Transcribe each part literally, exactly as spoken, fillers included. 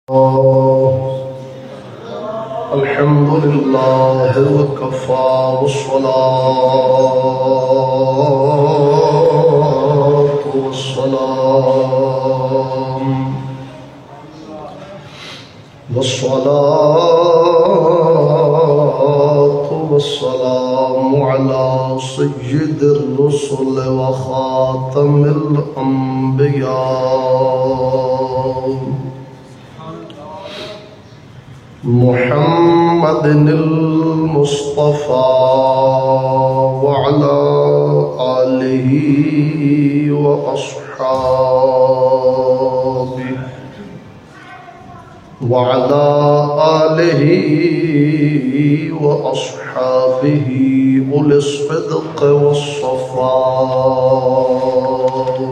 الحمد لله وكفى والصلاة والسلام والصلاة والسلام على سيد الرسل وخاتم الأنبياء محمد المصطفى وعلى آله وأصحابه وعلى آله وأصحابه أولي الصدق والصفاء.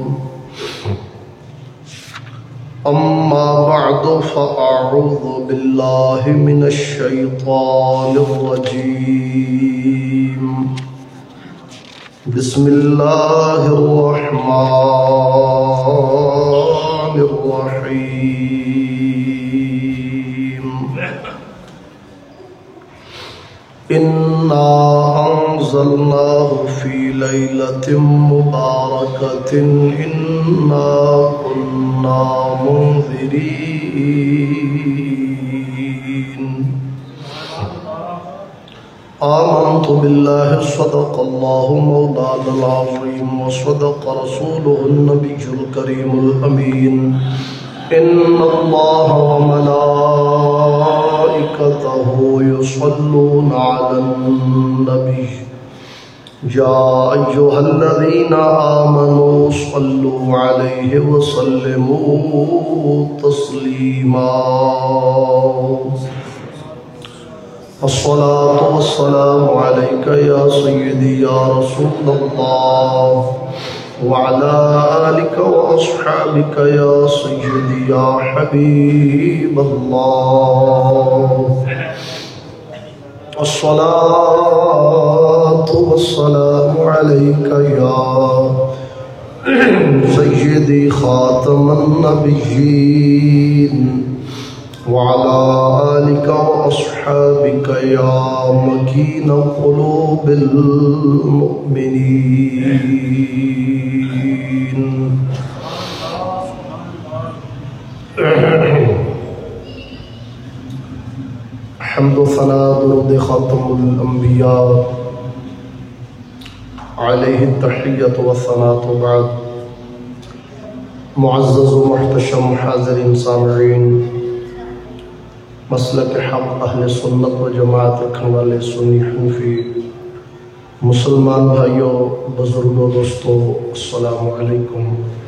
أما بعد فأعوذ بالله من الشيطان الرجيم. بسم الله الرحمن الرحيم. إنا أنزلناه في ليلة مباركة إنا كنا منذرين. آمنت بالله صدق الله مولانا العظيم وصدق رسوله النبي الكريم الأمين. إن الله وملائكته يصلون على النبي يا أيها الذين آمنوا صلوا عليه وسلموا تسليما. الصلاة والسلام عليك يا سيدي يا رسول الله وعلى آلك وأصحابك يا سيدي يا حبيب الله. الصلاة والسلام عليك يا سيدي خاتم النبيين وعلى آلك وأصحابك يا مكين قلوب المؤمنين. حمد و ثناء درود خاتم الانبیاء علیہ التحیۃ والثناء بعد. معزز و محتشم حاضرین سامعین، مسلک حق اہل سنت و جماعت رکھنے والے سنی حنفی مسلمان بھائیوں، بزرگوں، دوستوں، السلام علیکم.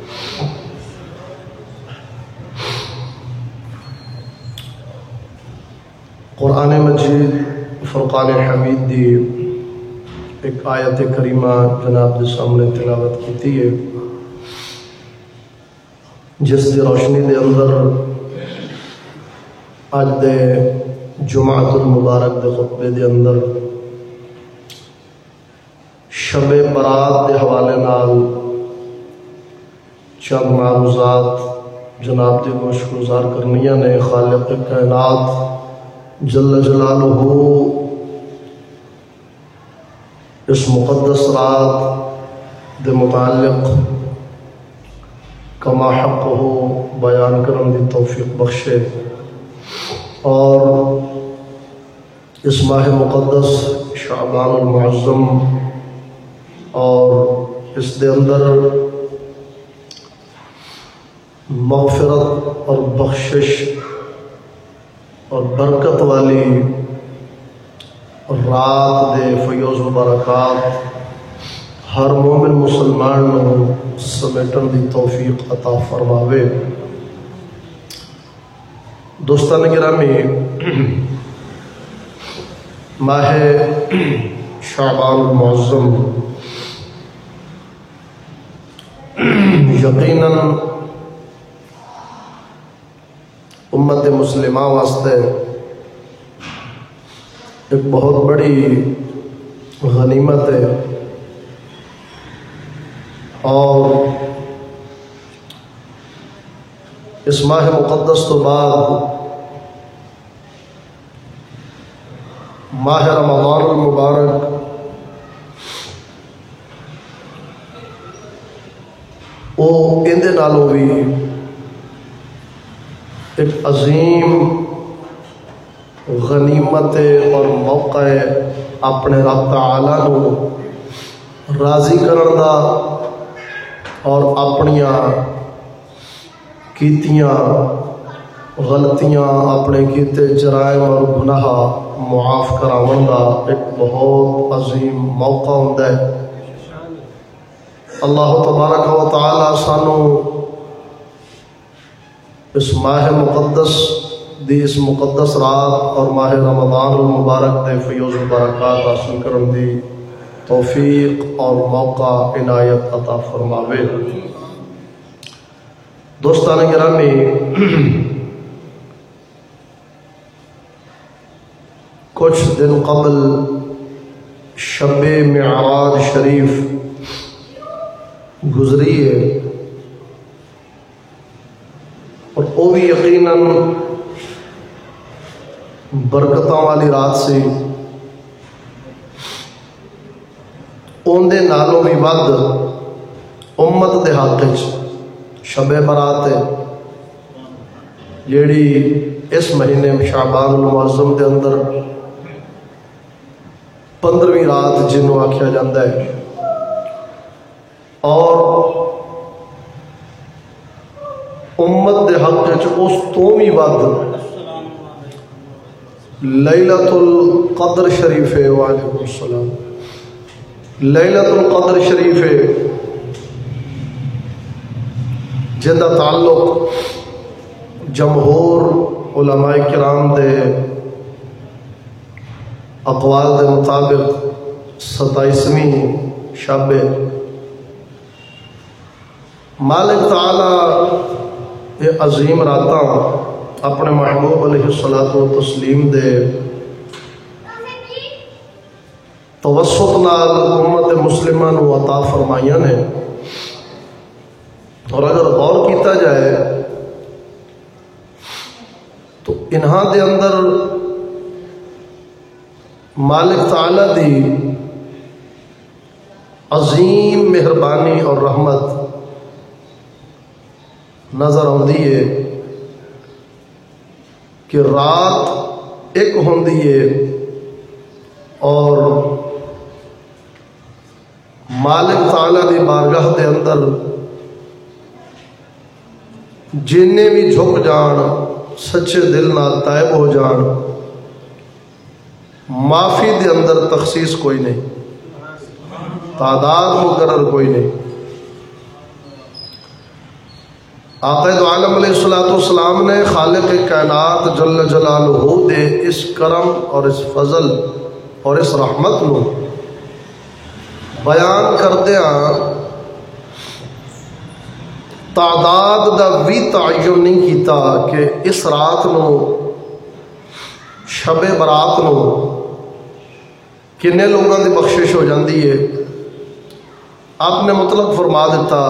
قرآن مجید فرقان حمید دی ایک آیت کریمہ جناب دے سامنے تلاوت کیتی ہے، جس دی روشنی دے اندر آج دے جمعۃ المبارک دے خطبے دے اندر شب برات دے حوالے نال چند معروضات جناب دے گوش گزار کرنیاں نے. خالق کائنات جل جلالہ اس مقدس رات دے متعلق کما حق ہو بیان کرن دی توفیق بخشے، اور اس ماہ مقدس شعبان المعظم اور اس دے اندر مغفرت اور بخشش اور برکت والی رات دے فیوز و برکات ہر مومن مسلمان نو سمیٹن دی توفیق عطا فرماوے. دوستان گرامی، ماہ شعبان المعظم یقیناً امت مسلمہ واسطے ایک بہت بڑی غنیمت ہے، اور اس ماہ مقدس تو بعد ماہ رمضان المبارک وہ اندے نالوں بھی ایک عظیم غنیمت اور موقع ہے اپنے رب تعالیٰ نو راضی کرن دا اور اپنیاں کیتیاں غلطیاں اپنے کیتے جرائم اور گناہ معاف کراون دا ایک بہت عظیم موقع ہوندا ہے۔ اللہ تبارک و تعالی سانو اس ماہ مقدس دی اس مقدس رات اور ماہ رمضان المبارک دے فیوز و برکات حاصل کرن دی توفیق اور موقع عنایت عطا فرماوے۔ دوستان گرامی، کچھ دن قبل شب معراج شریف گزری ہے اور وہ بھی یقیناً برکتوں والی رات سی۔ اون دے نالوں بھی ود امت دے حق وچ شب برات ہے جیڑی اس مہینے شعبان المعظم دے اندر پندرہویں رات جنوں آکھیا جاندہ ہے، اور امت دے حق وچ اس تو بھی ود لیلۃ القدر شریف ہے۔ وعلیکم السلام۔ لیلۃ القدر شریف ہے جن کا تعلق جمہور علماء کرام دے اقوال دے مطابق ستائیسویں شب ہے۔ مالک تعالی یہ عظیم راتاں اپنے محبوب علیہ الصلوۃ والتسلیم دے توسط نال امت مسلمہ نو عطا فرمائیاں نے، اور اگر غور کیتا جائے تو انہاں دے اندر مالک تعالی دی عظیم مہربانی اور رحمت نظر آندی ہے کہ رات ایک ہوندی ہے اور مالک تعالی دی بارگاہ دے اندر جننے بھی جھک جان سچے دل نہ تائب ہو جان، معافی دے اندر تخصیص کوئی نہیں، تعداد مقرر کوئی نہیں۔ آقا دو عالم علیہ الصلوۃ والسلام نے خالق کائنات جل جلالہ دے اس کرم اور اس فضل اور اس رحمت نو بیان کردیاں تعداد دا بھی تعین نہیں کیتا کہ اس رات نو شب برات نو کنے لوگوں دی بخشش ہو جاندی ہے۔ آپ نے مطلق فرما دیتا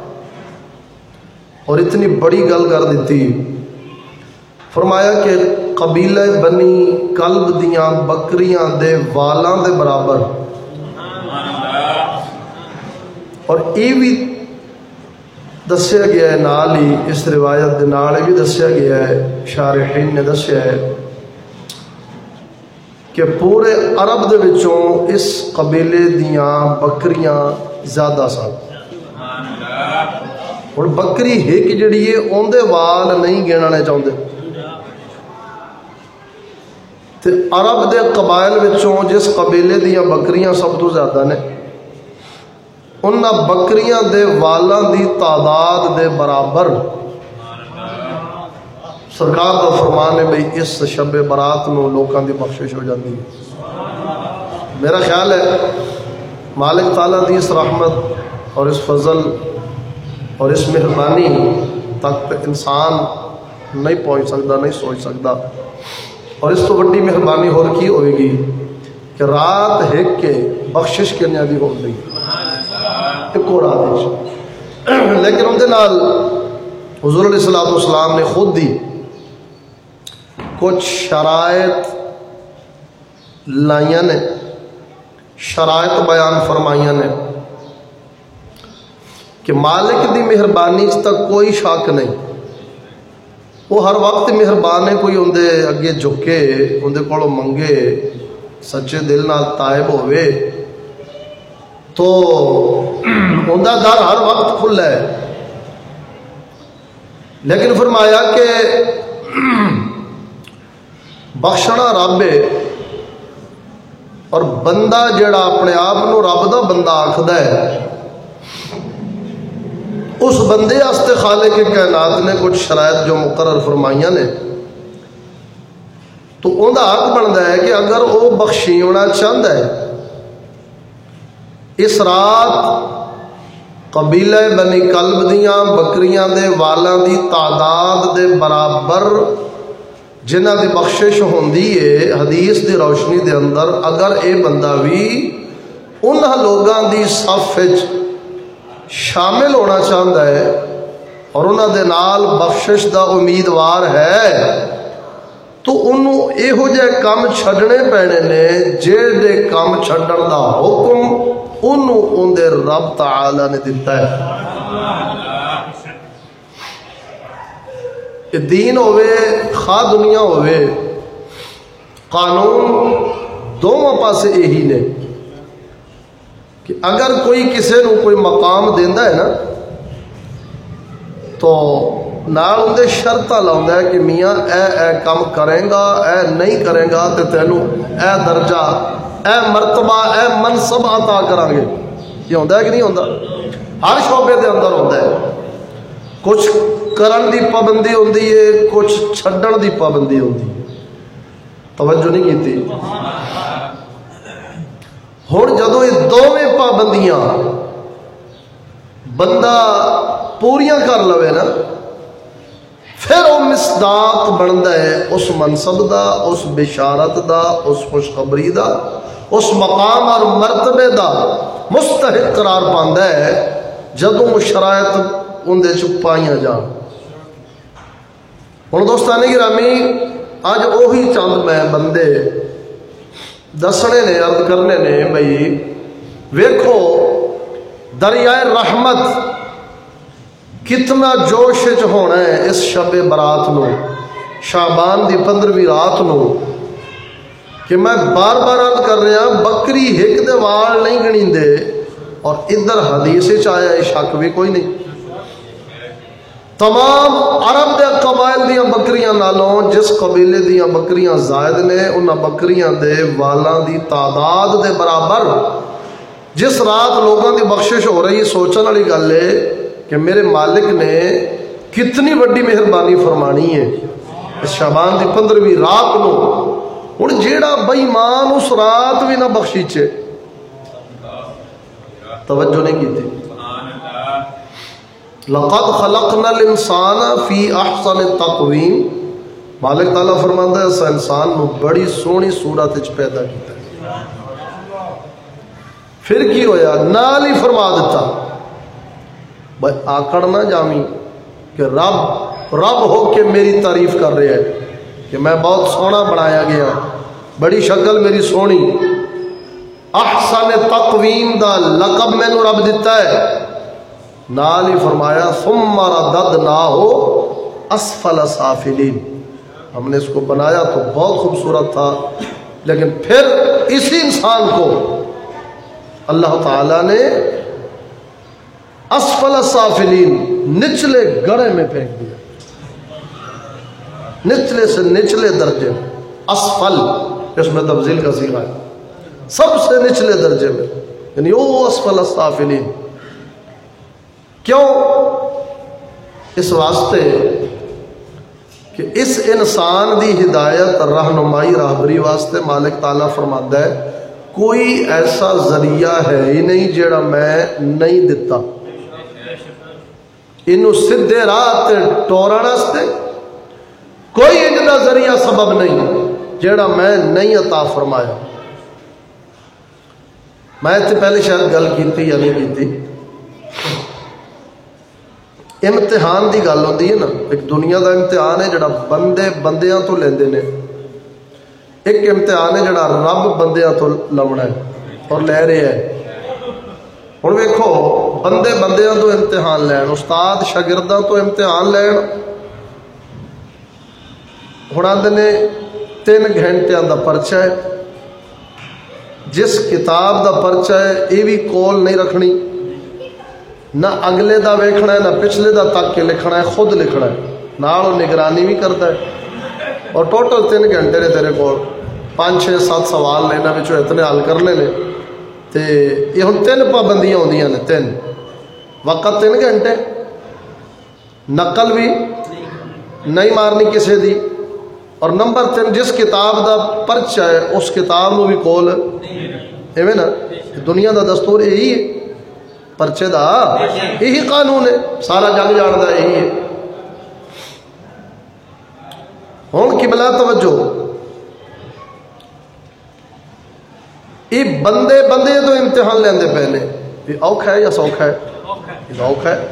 اور اتنی بڑی گل کر دیتی، فرمایا کہ قبیلہ بنی کلب دیاں بکریاں دے والاں دے برابر، اور یہ بھی دسیا گیا ہے نال ہی اس روایت دے نال بھی دسیا گیا ہے، شارحین نے دسیا ہے کہ پورے عرب دے وچوں اس قبیلے دیاں بکریاں زیادہ سن، اور بکری ایک جڑی ہے اندے وال نہیں گننے چاہتے، تے عرب دے قبائل وچوں جس قبیلے دیاں بکریاں سب تو زیادہ نے، انہاں بکریاں دے والاں دی تعداد دے برابر سرکار دا فرمان ہے بھئی اس شب برات نو لوکاں دی بخشش ہو جاتی ہے۔ میرا خیال ہے مالک تعالیٰ دی اس رحمت اور اس فضل اور اس مہربانی تک انسان نہیں پہنچ سکتا، نہیں سوچ سکتا، اور اس تو بڑی مہربانی ہو رکھی ہوئے گی کہ رات ایک کے بخشش کے نیادی ہو گئی ایک اور رات، لیکن ان کے نال حضور علیہ الصلوۃ والسلام نے خود دی کچھ شرائط لائیاں نے، شرائط بیان فرمائیاں نے کہ مالک دی مہربانی تک کوئی شک نہیں، وہ ہر وقت مہربان ہے، کوئی اندے اگے جھکے اندے کولوں منگے سچے دل نال تائب ہوئے تو اندہ در ہر وقت کھلا ہے، لیکن فرمایا کہ بخشنا رب ہے، اور بندہ جڑا اپنے آپ نو رب دا بندہ آکھدا ہے، اس بندے واسطے خالق کے کائنات نے کچھ شرائط جو مقرر فرمائیاں نے، تو ان کا حق بنتا ہے کہ اگر وہ بخشیونا چاہتا ہے، اس رات قبیلہ بنی کلب دیاں بکریاں دے والاں دی تعداد دے برابر جنہ دی بخشش ہوندی ہے حدیث دی روشنی دے اندر، اگر اے بندہ بھی انہاں لوگاں دی صف وچ شامل ہونا چاہتا ہے اور انہاں دے نال بخشش دا امیدوار ہے، تو انہوں ایہو جے کام چھڈنے پینے نے جہڑے کام چھڈن دا حکم انہوں ان دے رب تعالی نے دیتا ہے۔ دین ہوئے خواہ دنیا ہوئے، قانون دونوں پاسے یہی نے کہ اگر کوئی کسی نو کوئی مقام دینا ہے نا تو نال اندے شرطہ لاؤندا ہے کہ میاں اے اے کام کریں گا، اے نہیں کریں گا تے تینوں اے درجہ اے مرتبہ اے منصب عطا کریں گے۔ یہ ہوتا ہے کہ نہیں ہوتا؟ ہر شعبے دے اندر ہوتا ہے، کچھ کرن دی پابندی ہوندی ہے، کچھ چھڈن دی پابندی ہوندی ہے، توجہ نہیں کیتی؟ ہن جدوں یہ دوویں پابندیاں بندہ پوریاں کر لوے نا، پھر وہ مصداق بنتا ہے اس منصب دا، اس بشارت دا، اس خوشخبری دا، اس مقام اور مرتبے دا مستحق قرار پاندا ہے جدوں وہ شرائط اندے چ پائیاں جان۔ ہن دوستان گرامی، اج وہی چند میں بندے دسنے نے، عرض کرنے نے بھئی ویکھو دریائے رحمت کتنا جوش چ ہونا ہے اس شب برات نو، شعبان دی پندرہویں رات نو، کہ میں بار بار عرض کر رہا بکری ہک دے وال نہیں گنیندے، اور ادھر حدیث چ آیا ہے شک بھی کوئی نہیں، تمام عرب دے قبائل دیاں بکریاں نالوں جس قبیلے دیاں بکریاں زائد نے انہاں بکریاں دے والاں دی تعداد دے برابر جس رات لوگاں دی بخشش ہو رہی، سوچن والی گل ہے کہ میرے مالک نے کتنی بڑی مہربانی فرمانی ہے اس شعبان دی پندرہویں رات نو۔ ہن جیڑا بے ایمان اس رات بھی نہ بخشیچے، توجہ نہیں کیتی؟ لقد خلقنا الانسان فی احسن تقویم، مالک تعالیٰ فرماندا ہے اس انسان نو بڑی سونی صورت وچ پیدا کیتا ہے۔ پھر کی ہویا؟ نال ہی فرما دیتا بھائی آکڑ نہ جامی کہ رب رب ہو کے میری تعریف کر رہے ہیں کہ میں بہت سونا بنایا گیا، بڑی شکل میری سونی، احسن تقویم دا لقب میں نو رب دیتا ہے، نال ہی فرمایا ثم رددناہ اسفل سافلین، ہم نے اس کو بنایا تو بہت خوبصورت تھا، لیکن پھر اسی انسان کو اللہ تعالیٰ نے اسفل سافلین نچلے گڑھے میں پھینک دیا، نچلے سے نچلے درجے میں، اسفل اس میں تفضیل کا صیغہ ہے، سب سے نچلے درجے میں، یعنی او اسفل سافلین۔ کیوں؟ اس واسطے کہ اس انسان دی ہدایت رہنمائی راہبری واسطے مالک تعالیٰ فرماتا ہے کوئی ایسا ذریعہ ہے ہی نہیں جیڑا میں نہیں دیتا، انہوں سدھے راہ تے ٹورن واسطے کوئی انجدا ذریعہ سبب نہیں جیڑا میں نہیں عطا فرمایا۔ میں تے پہلے شاید گل کیتی یا نہیں کیتی، امتحان دی گل ہوندی ہے نا، ایک دنیا دا امتحان ہے جڑا بندے بندیاں تو لیندے نے، ایک امتحان ہے جڑا رب بندیاں تو لمنا ہے اور لے رہے ہیں. ہن ویکھو بندے بندیاں تو امتحان لین، استاد شاگرداں تو امتحان لین. ہن آندے نے تین گھنٹیاں دا پرچہ ہے، جس کتاب دا پرچہ ہے یہ بھی کول نہیں رکھنی، نہ اگلے دا ویکھنا ہے نہ پچھلے دا تک کے لکھنا ہے، خود لکھنا ہے، نال نگرانی بھی کرتا ہے. اور ٹوٹل تین گھنٹے نے تیرے کول، پانچ چھ سات سوال نے انہاں وچوں اتنے حل کرنے نے. تے یہ ہن تین پابندیاں ہوندیاں نے، تین وقت تین گھنٹے، نقل بھی نہیں مارنی کسی دی، اور نمبر تین جس کتاب دا پرچہ ہے اس کتاب نو بھی کول ایویں نا. دنیا دا دستور یہی ہے، پرچے دا یہی قانون ہے، سارا جگ جاندا یہی ہے. ہن قبلہ توجہ، یہ بندے بندے تو امتحان لیندے پے نے، یہ اوکھا ہے یا سوکھا ہے؟ یہ اوکھا ہے.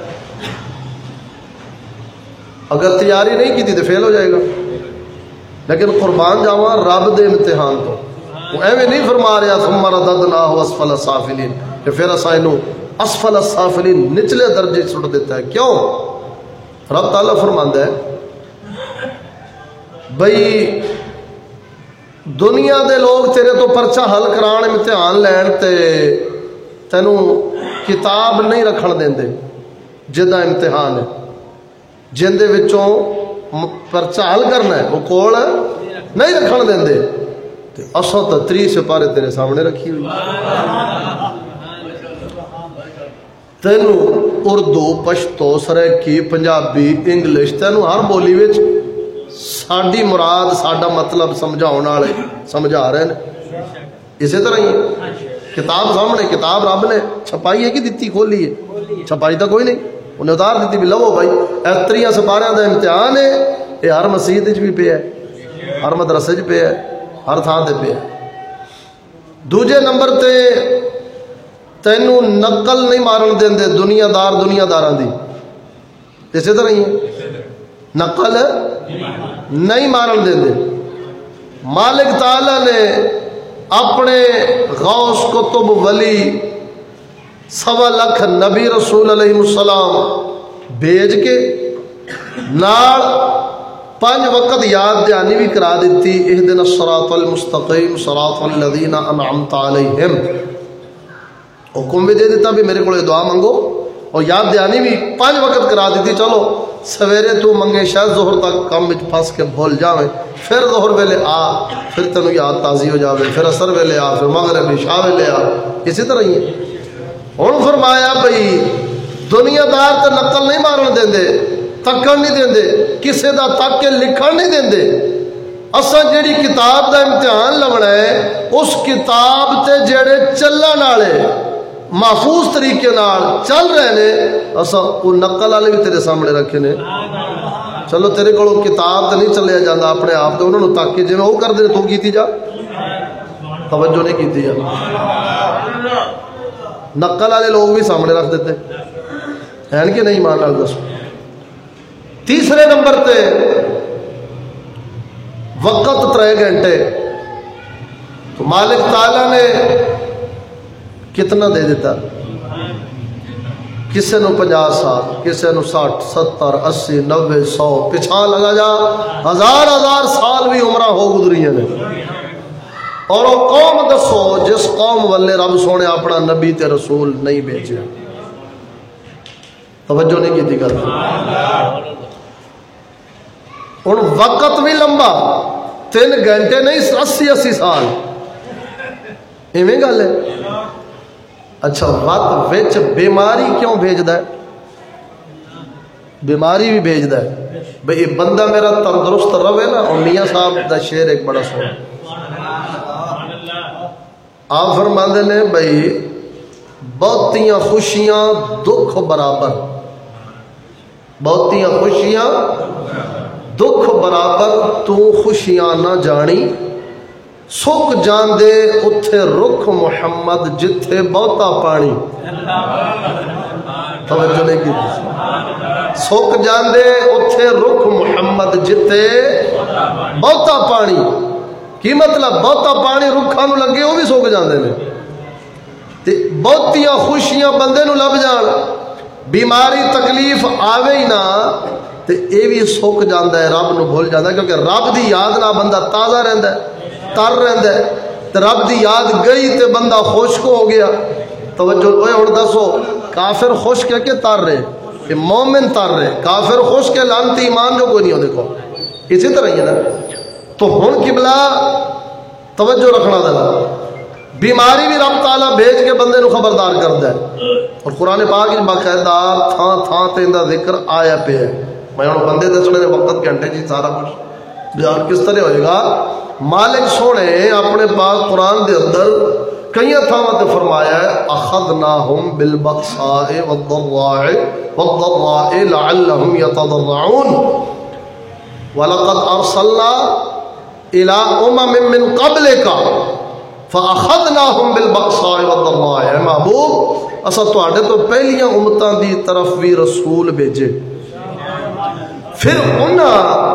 اگر تیاری نہیں کی تو فیل ہو جائے گا. لیکن قربان جاواں رب دے امتحان تو وہ ایویں نہیں فرما رہا ثم رددناہ اسفل السافلین کہ پھر اساں اینو اسفل السافلین نچلے درجے سٹ دیتا ہے. کیوں؟ رب تعالیٰ فرماندا ہے بھئی دنیا دے لوگ تیرے تو پرچہ حل کران امتحان لین تے تینوں کتاب نہیں رکھن دیندے جدا امتحان ہے، جن دے وچوں پرچہ حل کرنا ہے وہ کول نہیں رکھن دیندے. تے اساں تے تری سپارے تیرے سامنے رکھی ہوئی، تینوں اردو پشتو سرائکی پنجابی انگلش تینوں ہر بولی وچ ساڈی مراد ساڈا مطلب سمجھاؤن والے سمجھا رہے ہیں. اسی طرح ہی کتاب سامنے، کتاب رب نے چھپائی ہے کہ دتی کھولی ہے؟ چھپائی تو کوئی نہیں، انہیں اتار دیتی بھی لو بھائی اتریاں سپاریاں دا امتحان ہے. یہ ہر مسجد وچ بھی پیا ہے، ہر مدرسے وچ پیا ہے، ہر تھان تے پیا ہے. دوجے نمبر تے تینوں نقل نہیں مارن دیندے دنیا دار دنیا داراں دی. اسی طرح ہی نقل نہیں مارن دیندے. مالک تعالی نے اپنے غوث کتب ولی سوا لکھ نبی رسول علیہ السلام بھیج کے نال پانچ وقت یاد دہانی بھی کرا دیتی. اہدنا الصراط المستقیم صراط الذین انعمت علیہم، حکم بھی دے دیتا بھی میرے کو دعا منگو، اور یاد دہانی بھی پانچ وقت کرا دیتی. چلو سویرے تو منگے شاید ظہر تک کام میں پھنس کے بھول جاویں، پھر ظہر ویلے آ پھر تینوں یاد تازی ہو جاوے، پھر عصر ویلے آ، پھر مغرب عشاء ویلے آ. اسی طرح ہی ہن فرمایا بھئی دنیا دار تے نقل نہیں مارن دیندے، تکن نہیں دیندے، کسے دا تک کے لکھن نہیں دیندے. اساں جیڑی کتاب دا امتحان لونا ہے اس کتاب تے جڑے چلن والے محفوظ طریقے نال چل رہے نے، اساں وہ نقل والے بھی تیرے سامنے رکھے نے. چلو تیرے کولوں کتاب تے نہیں چلیا جاندا اپنے آپ تے، انہاں نوں تک کے جویں او کردے تو کیتی جا، توجہ نہیں کیتی جا. نقل والے لوگ بھی سامنے رکھ دیتے ہیں کہ نہیں؟ مان نال دسو. تیسرے نمبر تے وقت ترے گھنٹے تو مالک تعالی نے کتنا دے دیتا؟ کسے نو پنجا سال، کسے نو ساٹھ ستر اسی نوے سو پچھا لگا جا ہزار ہزار سال بھی عمرہ ہو گزری نے. اور وہ قوم دسو جس قوم والے رب سونے اپنا نبی تے رسول نہیں بھیجا. توجہ نہیں کی گل. ہوں وقت بھی لمبا، تین گھنٹے نہیں اسی اسی سال، ایویں گل ہے. اچھا وقت وچ بیماری کیوں بھیجدا ہے؟ بیماری بھی بھیجدا ہے بھئی یہ بندہ میرا تندرست رہے نا. اور میاں صاحب دا شعر ایک بڑا سونا آپ فرماندے نے بھئی بہتیاں خوشیاں دکھ برابر، بہتیاں خوشیاں دکھ برابر، تو خوشیاں نہ جانی سک جان دے اتھے رخ محمد جتھے بہتا پانی. توجہ نہیں کی. سک جان دے اتھے رخ محمد جتھے بہتا پانی. کی مطلب بہتا پانی رکھاں نو لگے وہ بھی سوک جاندے نے تے بہتیاں خوشیاں بندے نو لب جان بیماری تکلیف آوے ہی نہ تے اے بھی سوک جاندا ہے رب نو بھول جاندا ہے کیونکہ رب دی یاد نہ بندہ تازہ رہندا ہے تر رہندا ہے تے رب دی یاد گئی تے بندہ خشک ہو گیا توجہ اوے ہن دسو کافر خشک ہے کہ تر رہے کہ مومن تر رہے کافر خشک ہے لعنتی ایمان جو کوئی نہیں ہو دیکھو اسی طرح ہی ہے نا تو ہن قبلہ توجہ رکھنا دینا بیماری بھی رب تعالیٰ بھیج کے بندے نو خبردار کرتا ہے اور قرآن پاک کی باقاعدہ تھاں تھاں تے دا ذکر آیا پہ ہے میں ہوں بندے دسنے نے وقت گھنٹے جی سارا کچھ بیان کس طرح ہوئے گا مالک سونے اپنے پاک قرآن دے اندر کئی تھاں تے فرمایا ہے اخذناہم بالبطساء والضراء والضراء لعلہم یتضرعون وَلَقَدْ أَرْسَلْنَا إِلَىٰ أُمَمٍ مِّن قَبْلِكَ فَأَخَذْنَاهُمْ بِالْبَأْسَاءِ وَالضَّرَّاءِ اے محبوب اسا تواڈے تو پہلیاں امتاں دی طرف بھی رسول بھیجے پھر انہاں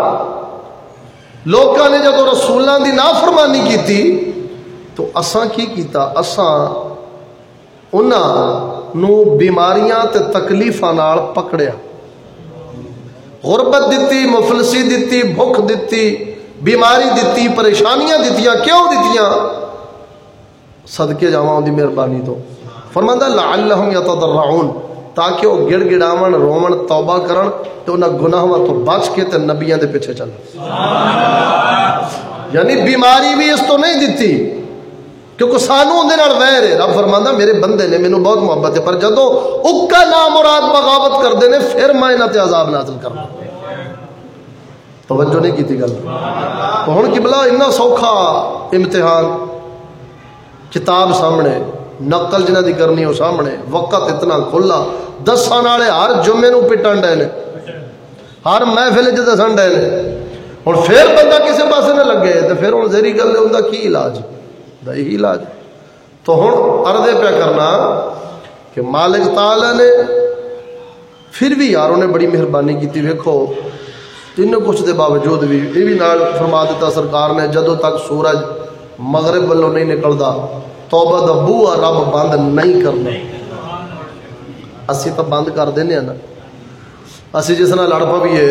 لوکاں نے جدوں رسولاں دی نافرمانی کیتی تو اساں کی کیتا اساں انہاں نو بیماریاں تے تکلیفاں نال پکڑیا غربت دیتی مفلسی دیتی بھوک دیتی بیماری دیتی پریشانیاں دیتیاں کیوں دیتیاں صدقے جاواں دی مہربانی تو فرماندا لعلہم یتضرعون تاکہ وہ گڑ گڑاون رومن توبہ کرن تے انہاں گناہاں تو بچ کے تے نبیاں دے پیچھے چلن یعنی بیماری بھی اس تو نہیں دیتی کیونکہ سانو اندے نال ویر ہے رب فرماندا میرے بندے نے مینوں بہت محبت ہے پر جدوں اکا نامراد بغاوت کردے نے پھر میں انہاں تے عذاب نازل کرنا توجہ نہیں کیتی گل تو ہن قبلہ اتنا سوکھا امتحان کتاب سامنے نقل جنہ دی کرنی ہو سامنے وقت اتنا کھلا دسان والے ہر جمعے نو پٹن ڈے نے ہر محفل چ دسن ڈے نے ہن پھر بندہ کسے پاسے نہ لگے تے پھر ہن ذری گل ہے اوندا کی علاج دا یہی علاج تو ہن عرض پہ کرنا کہ مالک تعالی نے پھر بھی یاروں نے بڑی مہربانی کی ویکھو تین کچھ دے باوجود بھی یہ بھی نال فرما دیتا سرکار نے جدوں تک سورج مغرب والوں نہیں نکلدا توبہ دا بوا رب بند نہیں کرنا اسی تو بند کر دینے نا اسی جس نہ لڑ پویے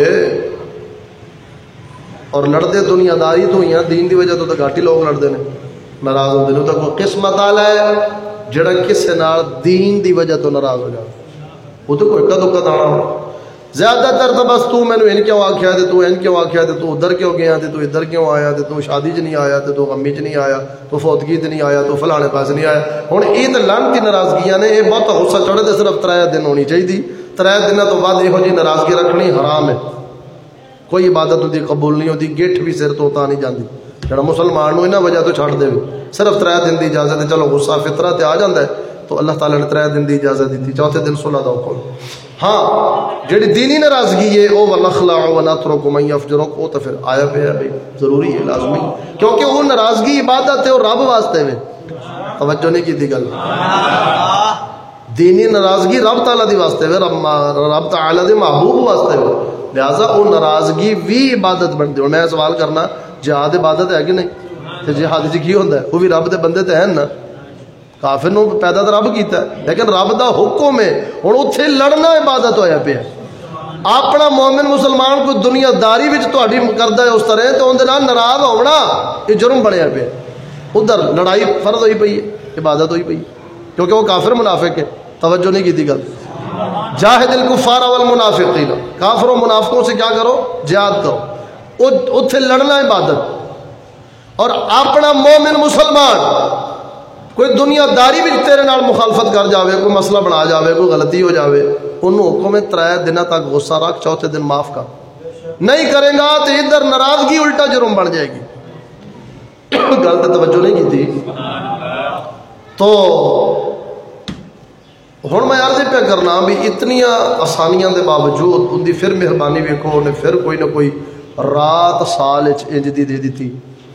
اور لڑتے دنیا داری تو ہی ہیں دین دی وجہ تو تو گھاٹی لوگ لڑتے ہیں ناراض ہوتے ہیں تو کوئی قسمت والا ہے جڑا کسے نال دین دی وجہ تو ناراض ہو جائے وہ تو کوئی کدو کد آنا ہو زیادہ تر تو بس تو میں نے ان کیوں آکھیا تے تو ان کیوں آکھیا تے تو ادھر کیوں گیا تے تو ادھر کیوں آیا تے تو شادی چ نہیں آیا تے تو غمی چ نہیں آیا تو فوتگی تے نہیں آیا تو فلانے پاس نہیں آیا ہن اے تے لعنتی ناراضگیاں نے اے بہت غصہ چڑھے تے صرف ترے دن ہونی چاہیے ترے دنوں تو بعد یہو جی ناراضگی رکھنی حرام ہے کوئی عبادت ہوتی قبول نہیں ہوتی گٹھ بھی سر تو تا نہیں جاندی جڑا مسلمان نو انہاں وجہ تو چھڈ دے صرف ترے دن دی اجازت ہے چلو غصہ فطرت آ جاندا ہے تو اللہ تعالی نے ترے دن دی اجازت دی چوتھے دن صلح دا حکم ہاں جڑی دینی ناراضگی ہے او ونخلع ونترک من یفجرک او تو پھر آیا پہ ہے بھائی ضروری ہے لازمی کیونکہ وہ ناراضگی عبادت ہے اور رب واسطے میں توجہ نہیں کی تھی گل دینی ناراضگی رب تعالی دی واسطے ہے رب رب تعالی دے محبوب واسطے ہے لہذا وہ ناراضگی بھی عبادت بن دی میں سوال کرنا جہاد عبادت ہے کہ نہیں تے جہاد وچ کی ہوندا ہے وہ بھی رب دے بندے تے ہیں نا کافر نو پیدا تو رب کیتا ہے لیکن رب دا حکم ہے ہن اوتھے لڑنا عبادت ہویا پیا اپنا مومن مسلمان کوئی دنیا داری وچ تہاڈی کردا ہے اس طرح تے اون دے نال ناراض ہونا یہ جرم بنیا پیا ادھر لڑائی فرض ہوئی پئی ہے عبادت ہوئی پئی کیونکہ وہ کافر منافق ہے توجہ نہیں کیتی گل جاہد الکفار والمنافقین کافر و منافقوں سے کیا کرو جہاد کرو اوتھے لڑنا عبادت اور اپنا مومن مسلمان کوئی دنیا داری بھی تیرے نال مخالفت کر جاوے کوئی مسئلہ بنا جاوے کوئی غلطی ہو جاوے انہوں حکم ترے دنوں تک غصہ رکھ چوتھے دن معاف کر نہیں کرے گا تو ادھر ناراضگی الٹا جرم بن جائے گی گل پہ توجہ نہیں کی تھی تو ہن میں عرض پہ کرنا بھی اتنی آسانیاں دے باوجود ان دی پھر مہربانی ویکھو نے پھر کوئی نہ کوئی رات سال انج دی دے دیتی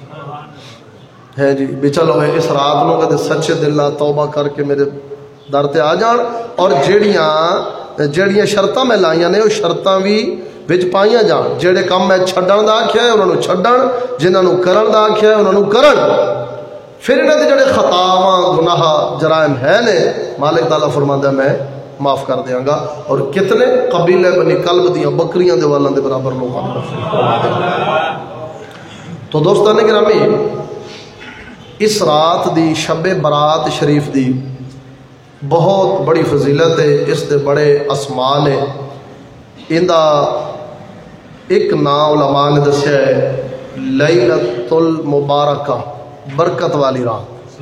ہے جی بھی چلو اس رات نو کدے سچے دل نال توبہ کر کے میرے در تے آ جان اور جیڑیاں جیڑیاں شرطاں میں لائیاں نے وہ شرطاں بھی وچ پائیاں جان جڑے کام میں چھڈن دا آکھیا ہے انہاں نوں چھڈن جنہاں نوں کرن دا آکھیا ہے انہاں نوں کرن پھر انہاں دے جڑے خطاواں گناہ جرائم ہے نے مالک تعالیٰ فرماندا ہے میں معاف کر دیاں گا اور کتنے قبیلے بنی کلب دیاں بکریاں دے والاں دے برابر لوگاں تو دوستان گرامی اس رات دی شب برات شریف دی بہت بڑی فضیلت ہے اس دے بڑے اسمان ہے اندہ ایک نام علماء نے دسیا ہے لیلۃ المبارکہ برکت والی رات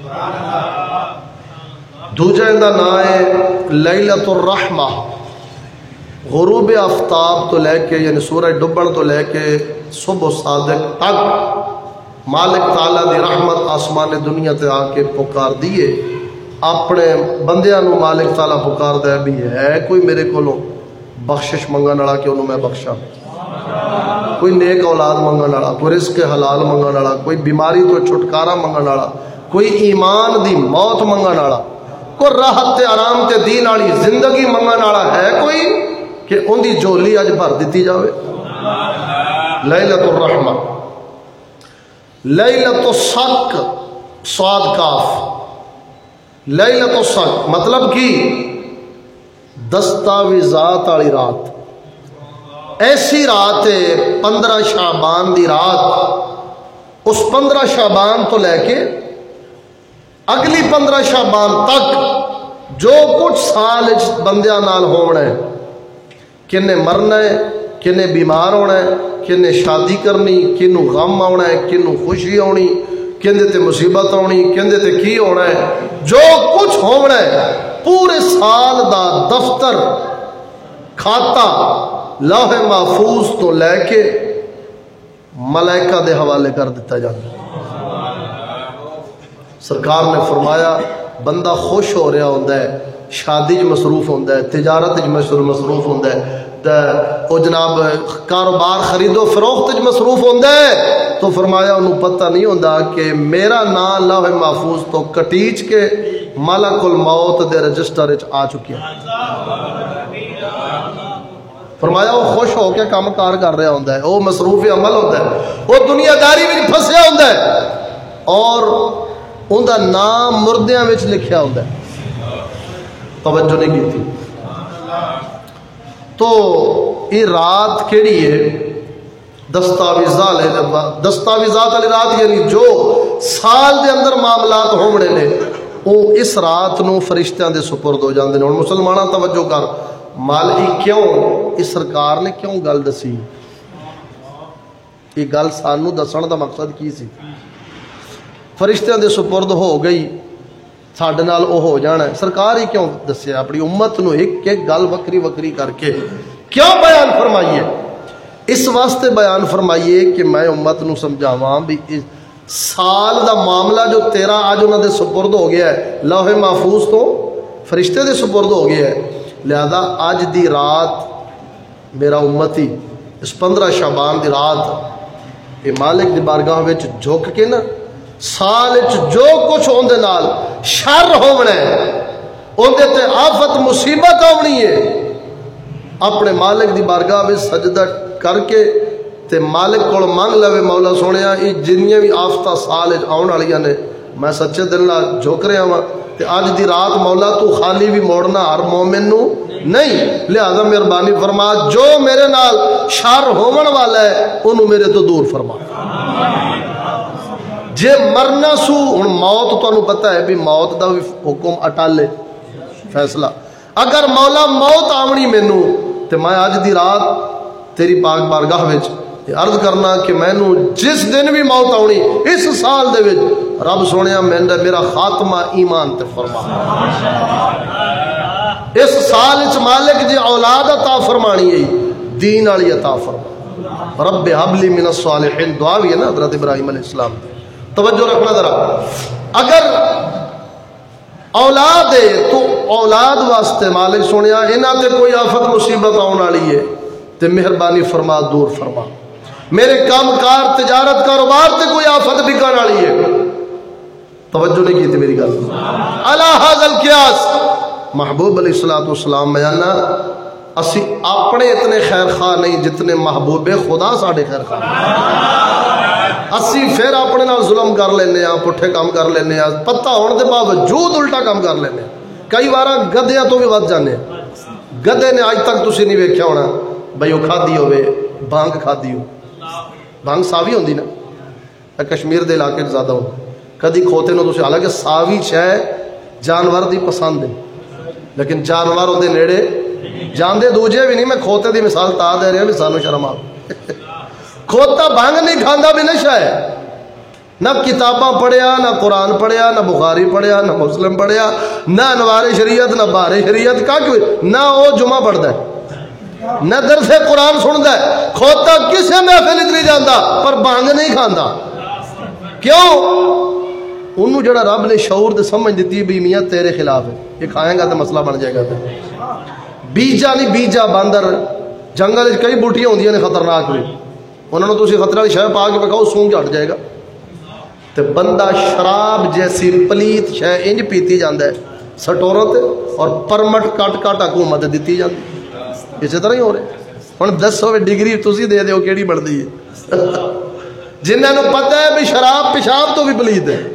دوجہ اندہ نام ہے لیلۃ الرحمہ غروب آفتاب تو لے کے یعنی سورج ڈبن تو لے کے صبح صادق تک مالک تعالیٰ دی رحمت آسمان دنیا تے آ کے پکار دیے اپنے بندیاں نو مالک تعالیٰ پکار دے بھی ہے کوئی میرے کولوں بخشش منگن والا کہ انہوں میں بخشا کوئی نیک اولاد منگن والا کوئی رزق حلال منگن والا کوئی بیماری تو چھٹکارا منگن والا کوئی ایمان دی موت منگن والا کوئی راحت تے آرام تے دین والی زندگی منگن والا ہے کوئی کہ ان دی جولی اج بھر دیتی جاوے لیلۃ الرحمہ لیلۃ الصق صاد کاف لیلۃ الصق مطلب کی دستاویزات والی رات ایسی رات ہے پندرہ شعبان دی رات اس پندرہ شعبان تو لے کے اگلی پندرہ شعبان تک جو کچھ سال بندیاں نال ہونا ہے کنے مرنا ہے کنے بیمار ہونا ہے کنے شادی کرنی کنوں غم آنا ہے کنوں خوشی آنی کندے تے مصیبت آنی کندے تے کی ہونا ہے جو کچھ ہونا ہے پورے سال دا دفتر کھاتا لوح محفوظ تو لے کے ملائکہ دے حوالے کر دیتا جاتا سرکار نے فرمایا بندہ خوش ہو رہا ہوتا ہے شادی چ مصروف ہوتا ہے تجارت مصروف ہوتا ہے وہ جناب کاروبار خرید و فروخت مصروف ہوتا ہے تو فرمایا انہوں پتہ نہیں ہوتا کہ میرا نام لوح محفوظ تو کٹیچ کے ملک الموت دے رجسٹر آ چکی ہے فرمایا وہ خوش ہو کے کام کار کر رہا ہوتا ہے وہ مصروف عمل ہوتا ہے وہ دنیا داری میں پھنسیا ہوتا ہے اور ان کا نام مردیاں میں لکھیا ہوتا ہے توجہ نہیں کی تھی تو یہ رات کیڑی ہے دستاویزات دستاویزات والی رات یعنی جو سال دے اندر معاملات ہونے نے وہ اس رات نو فرشتیاں دے سپرد ہو جاندے نے اور مسلماناں توجہ کر مالی کیوں اس سرکار نے کیوں گل دسی یہ گل سانو دسن دا مقصد کی سی فرشتیاں دے سپرد ہو گئی ساڈے نال او ہو جانا ہے سرکار ہی کیوں دسیا اپنی امت نو ایک ایک گل وکری وکری کر کے کیوں بیان فرمائیے اس واسطے بیان فرمائیے کہ میں امت نو سمجھاواں بھی سال دا معاملہ جو تیرا آج انہاں دے سپرد ہو گیا ہے لوح محفوظ تو فرشتے دے سپرد ہو گیا ہے لہذا آج دی رات میرا امتی اس پندرہ شعبان دی رات یہ مالک دی بارگاہ وچ جھک کے نا سال جو کچھ اندے نال شر ہونا ہے اندے تے آفت مصیبت ہونی ہے اپنے مالک دی بارگاہ میں سجدہ کر کے تے مالک کو مانگ لوے مولا سونیا یہ جنیاں بھی آفتہ سال آن والیاں نے میں سچے دل نال جھک رہا ہاں تے آج دی رات مولا تو خالی بھی موڑنا ہر مومن نو نہیں لہذا مہربانی فرما جو میرے نال شر ہون والا ہے انہوں میرے تو دور فرما جے مرنا سو ہن موت تو پتہ ہے بھی موت دا بھی حکم اٹالے فیصلہ اگر مولا موت آونی مینوں تے میں اج دی رات تیری پاک بارگاہ وچ عرض کرنا کہ مینوں جس دن بھی موت آونی اس سال دے وچ رب سونیا میرا خاتمہ ایمان تے فرما اس سال وچ مالک جی اولاد عطا فرمانی ہے دین والی عطا فرما رب حب لی من الصالحین دعا بھی ہے نا حضرت ابراہیم علیہ السلام توجہ رکھنا ذرا اگر اولاد ہے تو اولاد واسطے مالک سنیا انہاں تے کوئی آفت مصیبت آن والی ہے تے مہربانی فرما دور فرما میرے کام کار تجارت کاروبار تے کوئی آفت بکن والی ہے توجہ نہیں کی تھی میری گل الا ھذا القیاس محبوب علیہ الصلوۃ والسلام بیانہ اسی اپنے اتنے خیر خواہ نہیں جتنے محبوب خدا ساڑھے خیر خواہ. اسی پھر اپنے نال ظلم کر لینے ہیں، پٹھے کام کر لینے ہیں، پتہ ہونے دے باوجود الٹا کام کر لینے ہیں. کئی بارہ گدیاں تو بھی ود جانے ہیں. گدے نے آج تک تسی نہیں ویکھیا ہونا بھئی وہ کھادی ہوئے بھانگ کھادی ہو. بھانگ ساوی ہوندی نا، کشمیر دے علاقے زیادہ ہو. کدی کھوتے نو تسی، حالانکہ ساوی شے جانور دی پسند ہے لیکن جانور دے نیڑے جاندے دوجے بھی نہیں. میں کھوتے دی مثال تا دے رہا بھی سانو شرم آ. کھوتا بھانگ نہیں کھاندا بھی نشہ ہے. نہ کتاباں پڑھیا، نہ قرآن پڑھیا، نہ بخاری پڑھیا، نہ مسلم پڑھیا، نہ انوار شریعت، نہ بار شریعت کا کوئی نہ وہ جمعہ پڑھتا ہے، نہ درس قرآن سنتا ہے. کھوتا کسے محفل نہیں جانا پر بھانگ نہیں کھاندا. کیوں؟ انہوں جڑا رب نے شعور دے سمجھ دیتی بھی میاں تیرے خلاف ہے، یہ کھائیں گا تو مسئلہ بن جائے گا. بیجا نہیں بیجا باندر جنگل کئی بوٹیاں ہوندیاں نے خطرناک بھی، انہوں نے تسی خطرہ والی شے پا کے پکاؤ سونگ جھٹ جائے گا. تے بندہ شراب جیسی پلیت شے انج پیتی جاندا ہے سٹوروں تے اور پرمٹ کٹ کٹ حکومت دیتی جاندی. اسی طرح ہی ہو رہے. ہن دسو ڈگری تسی دے دیو کیڑی بڑھدی ہے؟ جنہاں نوں پتہ ہے بھی شراب پیشاب تو بھی پلیت ہے،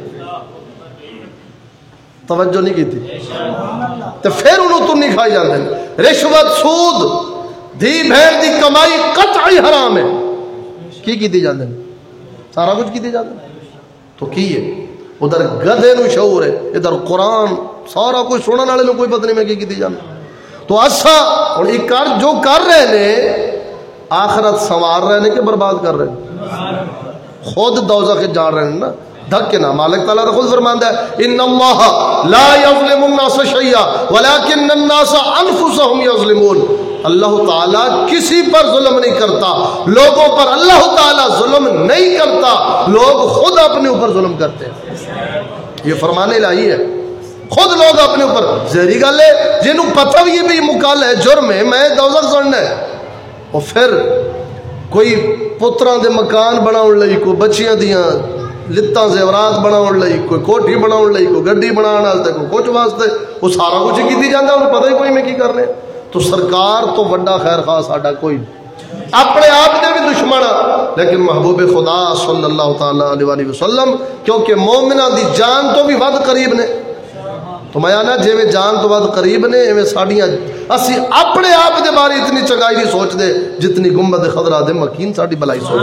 توجہ نہیں کی تھی تو پھر انہوں تو نہیں کھائی جاندے ہیں. رشوت، سود، دھی بہن دی کمائی قطعی حرام ہے. کی کیتی جاندے ہیں؟ سارا کچھ کیتی جاندے ہیں. تو کی ہے ادھر گدھے نو شعور ہے، ادھر قرآن سارا کچھ سننے والے نو کوئی پتہ نہیں میں کی کیتی جاندے. تو اسا اور یہ کر جو کر رہے نے آخرت سنوار رہے نے کہ برباد کر رہے ہیں؟ خود دوزخ جا رہے ہیں نا. دھکے نہ. مالک تعالیٰ خود فرماندا ہے ان اللہ لا یظلم الناس شیئا ولکن الناس انفسهم یظلمون. اللہ تعالیٰ کسی پر ظلم نہیں کرتا، لوگوں پر اللہ تعالیٰ ظلم نہیں کرتا، لوگ خود اپنے اوپر ظلم کرتے ہیں. یہ فرمانے الہی ہے. خود لوگ اپنے اوپر زہری گل ہے جنہوں پتہ بھی بھی مکال ہے جرم ہے میں دوزخ سڑنا ہے. اور پھر کوئی پتراں دے مکان بناؤن لئی، کوئی بچیاں دیاں لتاں زیورات بناؤن لئی، کوئی کوٹھی بناؤن لئی، کوئی گڈی بنانا واسطے، کوئی کچھ واسطے، وہ سارا کچھ کیتی جاندا انہوں پتہ ہی کوئی میں کی کر رہے. تو سرکار تو وڈا خیر خواہ ساڈا کوئی اپنے آپ دے بھی دشمن لیکن محبوب خدا صلی اللہ تعالی علیہ وسلم کیونکہ مومنہ دی جان تو بھی ود قریب نے. تو میں آنا جی میں جان تو ود قریب نے ایویں ساڈیاں اسی اپنے آپ دے بارے اتنی چنگائی نہیں سوچ دے جتنی گنبد خضرا دے مکین ساڈی بلائی سوچ.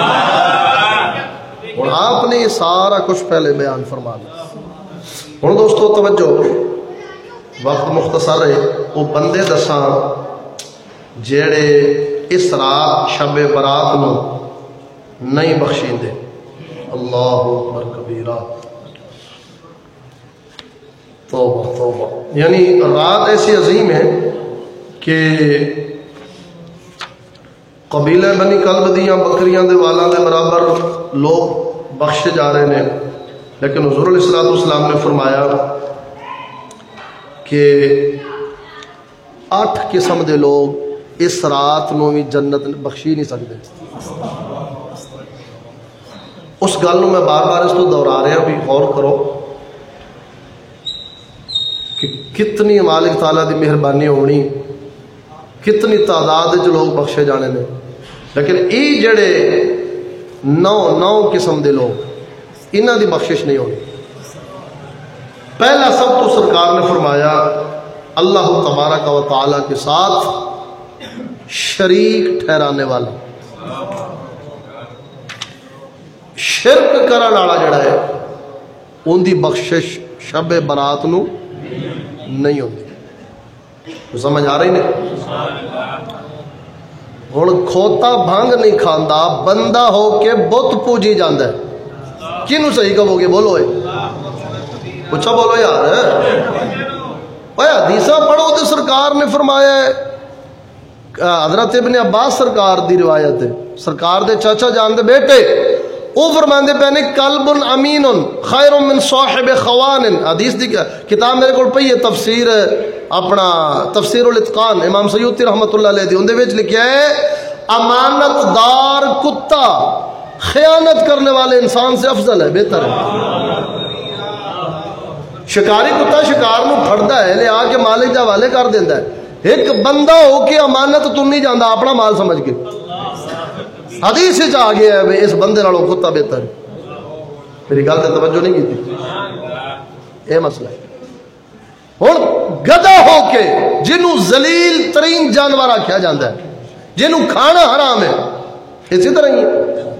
اور آپ نے یہ سارا کچھ پہلے بیان فرما دیا. ہوں دوستو توجہ، وقت مختصر ہے. وہ بندے دساں جیڑے اس رات شب برات نو نہیں بخشیندے. اللہ اکبر کبیرہ. توبہ توبہ. یعنی رات ایسی عظیم ہے کہ قبیلہ بنی کلب دیاں بکریاں دے والاں دے برابر لوگ بخشے جا رہے ہیں. لیکن حضور علیہ الصلوۃ والسلام نے فرمایا کہ آٹھ قسم دے لوگ اس رات نو بھی جنت بخشی نہیں سکتے. اس گل میں بار بار اس کو دہرا رہا بھی غور کرو کہ کتنی مالک تعالیٰ دی مہربانی ہونی، کتنی تعداد جو لوگ بخشے جانے نے. لیکن یہ جڑے نو نو قسم دے لوگ انہاں دی بخشش نہیں ہونی. پہلا سب تو سرکار نے فرمایا اللہ تبارک و تعالیٰ کے ساتھ شریک ٹھہرانے والا، شرک کرنے والا جڑا ہے ان دی بخشش شب برات نو نہیں ہوتی. سمجھ آ رہی نہیں؟ ہوں کھوتا بھنگ نہیں کھاندا بندہ ہو کے بت پوجی جاندہ ہے. کنوں صحیح کہو گے؟ بولو اے پوچھا بولو یار. حدیثاں پڑھو تو سرکار نے فرمایا ہے، حضرت ابن عباس سرکار دی روایت ہے، سرکار دے چاچا جان دے بیٹے وہ فرماندے پے نے قلب امین خیر من صاحب خوان. حدیث دی کتاب میرے کو پئی ہے تفسیر اپنا تفسیر الاتقان امام سیوطی رحمت اللہ علیہ دی، اندے وچ لکھیا ہے امانت دار کتا خیانت کرنے والے انسان سے افضل ہے، بہتر ہے. شکاری کتا شکار نو پھڑدا ہے لے آ کے مالک دے حوالے کر دیندا ہے، ایک بندہ ہو کے امانت تو نہیں جانا اپنا مال سمجھ کے. حدیث آ گیا ہے اس بندے نالوں کتا بہتر. میری گل تے توجہ نہیں کی. یہ مسئلہ ہے. ہوں گدا ہو کے جنوں ذلیل ترین جانور آخیا جاتا ہے, جنوں کھانا حرام ہے, اسی طرح ہی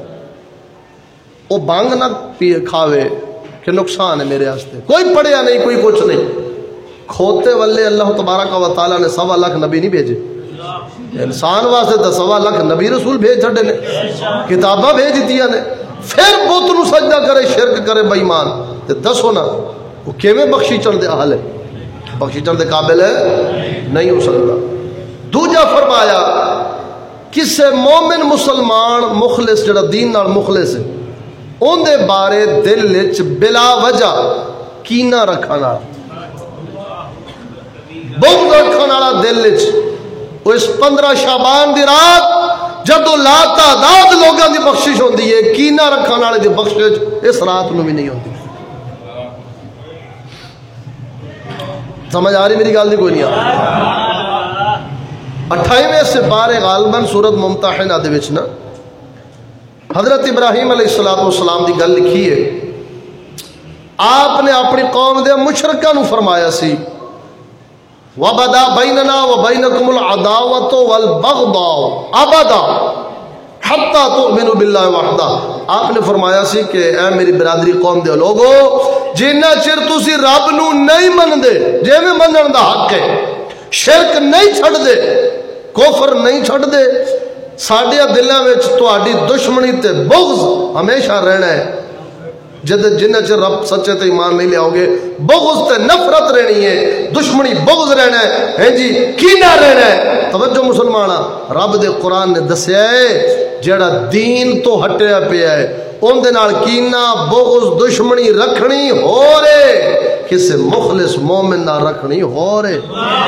وہ بانگ نہ پیے کھاوے کہ نقصان ہے میرے واسطے, کوئی پڑھیا نہیں کوئی کچھ نہیں. کھوتے والے اللہ تبارک و تعالیٰ نے سوا لاکھ نبی نہیں بھیجے, انسان واسطے تو سوا لاکھ نبی رسول بھیج چھڑے نے, کتاباں بھیج دیا نے. پھر بت نو سجدہ کرے, شرک کرے بے ایمان, تے دسو نا وہ کیویں بخشی چڑھ دے حال ہے, بخشی چڑھ دے قابل ہے نہیں ہو سکتا. دوجا فرمایا کسے مومن مسلمان مخلص جڑا دین نال مخلص ہے اون دے بارے دل وچ بلا وجہ کینہ رکھن والا, بغض رکھن والا دل وچ, وہ اس پندرہ شعبان دی رات جدو لا تعداد لوگوں دی بخشش ہوندی ہے, کینہ رکھن والے دی بخشش اس رات نو بھی نہیں ہوندی. سمجھ آ رہی میری گل دی کوئی نہیں آ رہی. اٹھائیویں سے بارے غالباً سورت ممتحنہ دے وچ نا حضرت ابراہیم علیہ الصلوۃ والسلام دی گل لکھی ہے. آپ نے اپنی قوم دے مشرکاں نو فرمایا سی وَبَدَا بَيْنَنَا وَبَيْنَكُمُ الْعَدَاوَةُ وَالْبَغْضَاءُ أَبَدًا حَتَّى تُؤْمِنُوا بِاللَّهِ وَحْدَهُ. آپ نے فرمایا سی کہ اے میری برادری قوم دے لوگو, جنہ چر تسی رب نو نہیں مندے, جویں منن دا حق ہے, شرک نہیں چھڑ دے, کفر نہیں چھڑ دے, ساڈے دلاں وچ تہاڈی دشمنی تے بغض ہمیشہ رہنا ہے. جد جنہ چر رب سچے تے ایمان نہیں لیاؤ گے, بغض تے نفرت رہنی ہے, دشمنی بغض رہنا ہے, ہیں جی کینہ رہنا ہے. توجہ مسلمانہ, رب دے قرآن نے دسیا ہے جڑا دین تو ہٹیا پیا ہے اون دے نال کینہ بغض دشمنی رکھنی ہو رہے, کسے مخلص مومن نال رکھنی ہو رہے.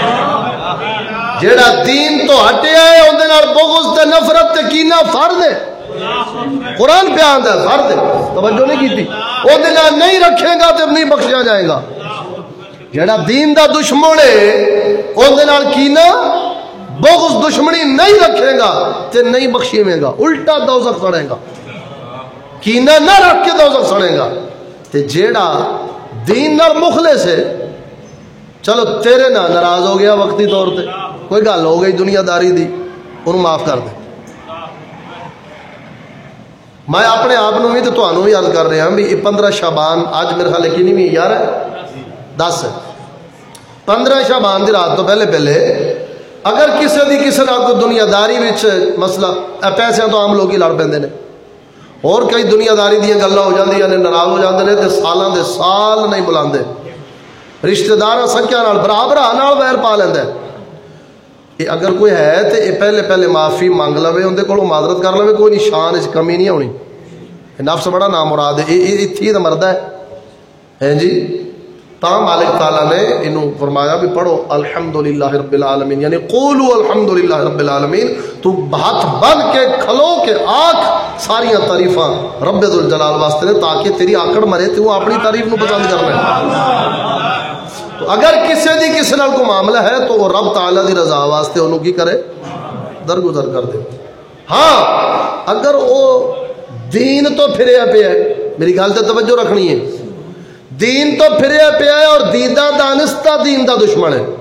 جڑا دین تو ہٹیا ہے اون دے نال بغض تے نفرت تے کینہ فرض ہے. قرآن بیان ہے فرض ہے, توجہ نہیں کی تھی. وہ دن نہیں رکھے گا تو نہیں بخشیا جائے گا. جڑا دین دا دشمن ہے وہ دن کینہ بغض دشمنی نہیں رکھے گا تو نہیں بخشیے گا, الٹا دوزخ سڑے گا. کینہ نہ رکھ کے دوزخ سڑے گا. تے جیڑا دین نال مخلص ہے, چلو تیرے نہ ناراض ہو گیا وقتی طور تے, کوئی گل ہو گئی دنیا داری دی, انہوں معاف کر دے. میں اپنے آپ بھی تو تمہیں بھی یاد کر رہا ہوں بھی پندرہ شعبان اج میرے خیال کی نہیں بھی یار دس پندرہ شعبان دی رات تو پہلے پہلے اگر کسی دی کسی نہ کوئی دنیا داری وچ مسئلہ پیسے تو عام لوگ ہی لڑ پیندے نے, اور کئی دنیا داری دیا گلاں ہو جاندیاں نے, ناراض ہو جاندے نے تے سالاں دے سال نہیں بلاندے. رشتہ دار سکیاں نال برا برا نال ویر پا لیندا ہے. اگر کوئی ہے تو یہ پہلے پہلے معافی مانگ لوے, اندر کو معذرت کر لوے, کوئی نشان اس کمی نہیں ہونی. نفس بڑا نام مراد ہے, یہ اتھی تو مرد ہے جی. تا مالک تعالیٰ نے انہوں فرمایا بھی پڑھو الحمدللہ رب العالمین, یعنی قولوا الحمدللہ رب العالمین. تو ہاتھ بن کے کھلو کے آنکھ ساریاں تعریفاں رب ذوالجلال واسطے نے, تاکہ تیری آکڑ مرے تو وہ اپنی تعریف نو پسند کرنا ہے. تو اگر کسی دی کسی نال کو معاملہ ہے تو وہ رب تعالیٰ دی رضا واسطے انہوں کی کرے, درگزر کر دے. ہاں اگر وہ دین تو پھریا پیا ہے, میری گل تے توجہ رکھنی ہے, دین تو پھریا پیا ہے اور دیدہ دانستہ دین دا دشمن ہے,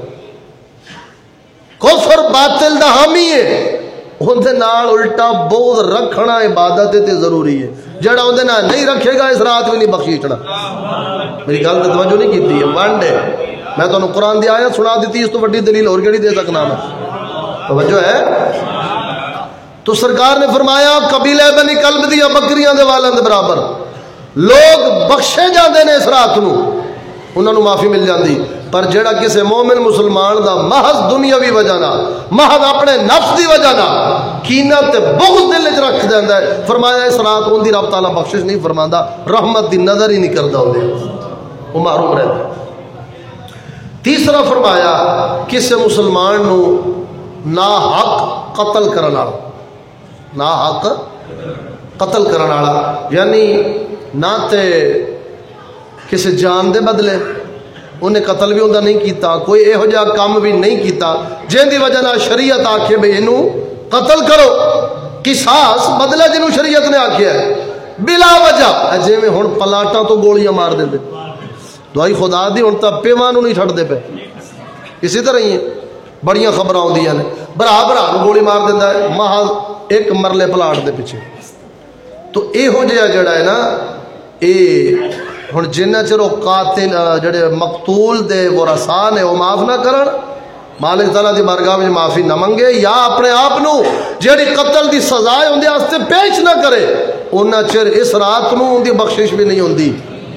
کفر باطل دا حامی ہے, ان دے نال الٹا بغض رکھنا عبادت تے ضروری ہے. جڑا ان دے نال نہیں رکھے گا اس رات بھی نہیں بخشیچنا. میری گل تے توجہ نہیں کیتی ہے. ون ڈے میں تمہیں قرآن دی آیت سنا دیتی, اس تو بڑی دلیل اور کیڑی دے سکنا میں, توجہ ہے. تو سرکار نے فرمایا قبیلہ بنی کلب دیا بکریاں دے والوں دے برابر لوگ بخشے جاندے نے اس رات نو, انہاں نو معافی مل جاندی. پر جڑا کسے مومن مسلمان دا محض دنیاوی وجہ نہ, محض اپنے نفس دی وجہ نہ کینہ تے بغض دل وچ رکھ دیندا ہے, فرمایا اس رات اون دی رب تعالیٰ بخشش نہیں فرماندا, رحمت دی نظر ہی نہیں کردا, اودے وہ محروم رہندا. تیسرا فرمایا کسے مسلمان نو نا حق قتل کرن والا, نا حق قتل کرن والا یعنی نہ تے کسے جان دے بدلے, انہیں قتل بھی اندر نہیں کیتا، کوئی یہو جہا کام بھی نہیں کیتا جن دی وجہ نال شریعت آکھے بھئی اینو قتل کرو، قصاص بدلہ جنوں شریعت نے آکھیا ہے بلا وجہ، جے میں ہن پلاٹاں تو گولیاں مار دے دے، دعائی خدا دی ہن تا پیواں نوں نہیں چھڈ دے پے، اسی طرح ہی بڑیاں خبراں ہوندیاں نے برا برا نوں گولی مار دیندا ہے محض ایک مرلے پلاٹ دے پیچھے۔ تو یہو جہا جڑا ہے نا اے ہن جنہ چر قاتل جڑے مقتول دے ورثاء نے وہ معاف نہ کرن، مالک تعالیٰ دی بارگاہ میں معافی نہ منگے یا اپنے آپ نو جڑی قتل دی سزا ہے اندے واسطے پیش نہ کرے، انہاں چر اس رات نو ان دی بخشش بھی نہیں ہوندی۔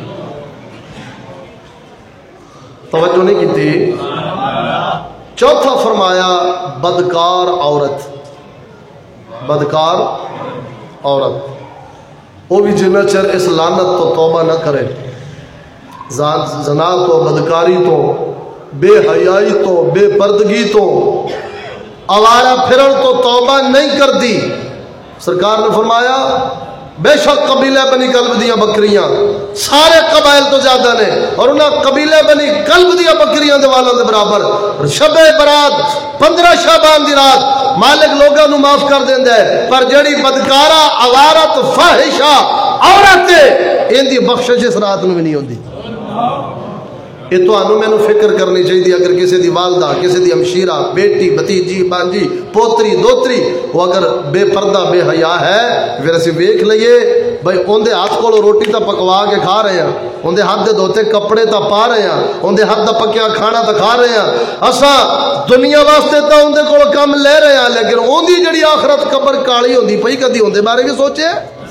توجہ نہیں کی تھی۔ چوتھا فرمایا بدکار عورت، بدکار عورت وہ بھی جنہ چر اس لعنت تو توبہ نہ کرے، زنا تو، بدکاری تو، بے حیائی تو، بے پردگی تو، آوارہ پھرن تو توبہ نہیں کر دی، سرکار نے فرمایا بے شک قبیلہ بنی کلب دیاں بکریاں سارے قبائل تو زیادہ نے، اور انہاں قبیلہ بنی کلب دیاں بکریاں دے والا دے برابر شب برات پندرہ شعبان دی رات مالک لوگاں نو معاف کر دیندا ہے، پر جڑی بدکارا عوارت فاحشہ عورت ہے ان دی بخشش اس رات نو بھی نہیں ہوندی۔ یہ تو انہوں میں نے فکر کرنی چاہیے، اگر کسی دی والدہ، کسی دی ہمشیرہ، بیٹی، بھتیجی، بانجی، پوتری، دوتری وہ اگر بے پردہ بے حیا ہے پھر اسی ویکھ لئیے بھائی اندے ہاتھ کو روٹی تا پکوا کے کھا رہے ہیں، اندے ہاتھ دے دھوتے کپڑے تا پا رہے ہیں، اندے ہاتھ دا پکیا کھانا تا کھا رہے ہیں، اسا دنیا واسطے تا اندے کو کم لے رہے ہیں، لیکن اندی جڑی آخرت قبر کالی ہوندی پئی کدی اندے بارے بھی سوچے؟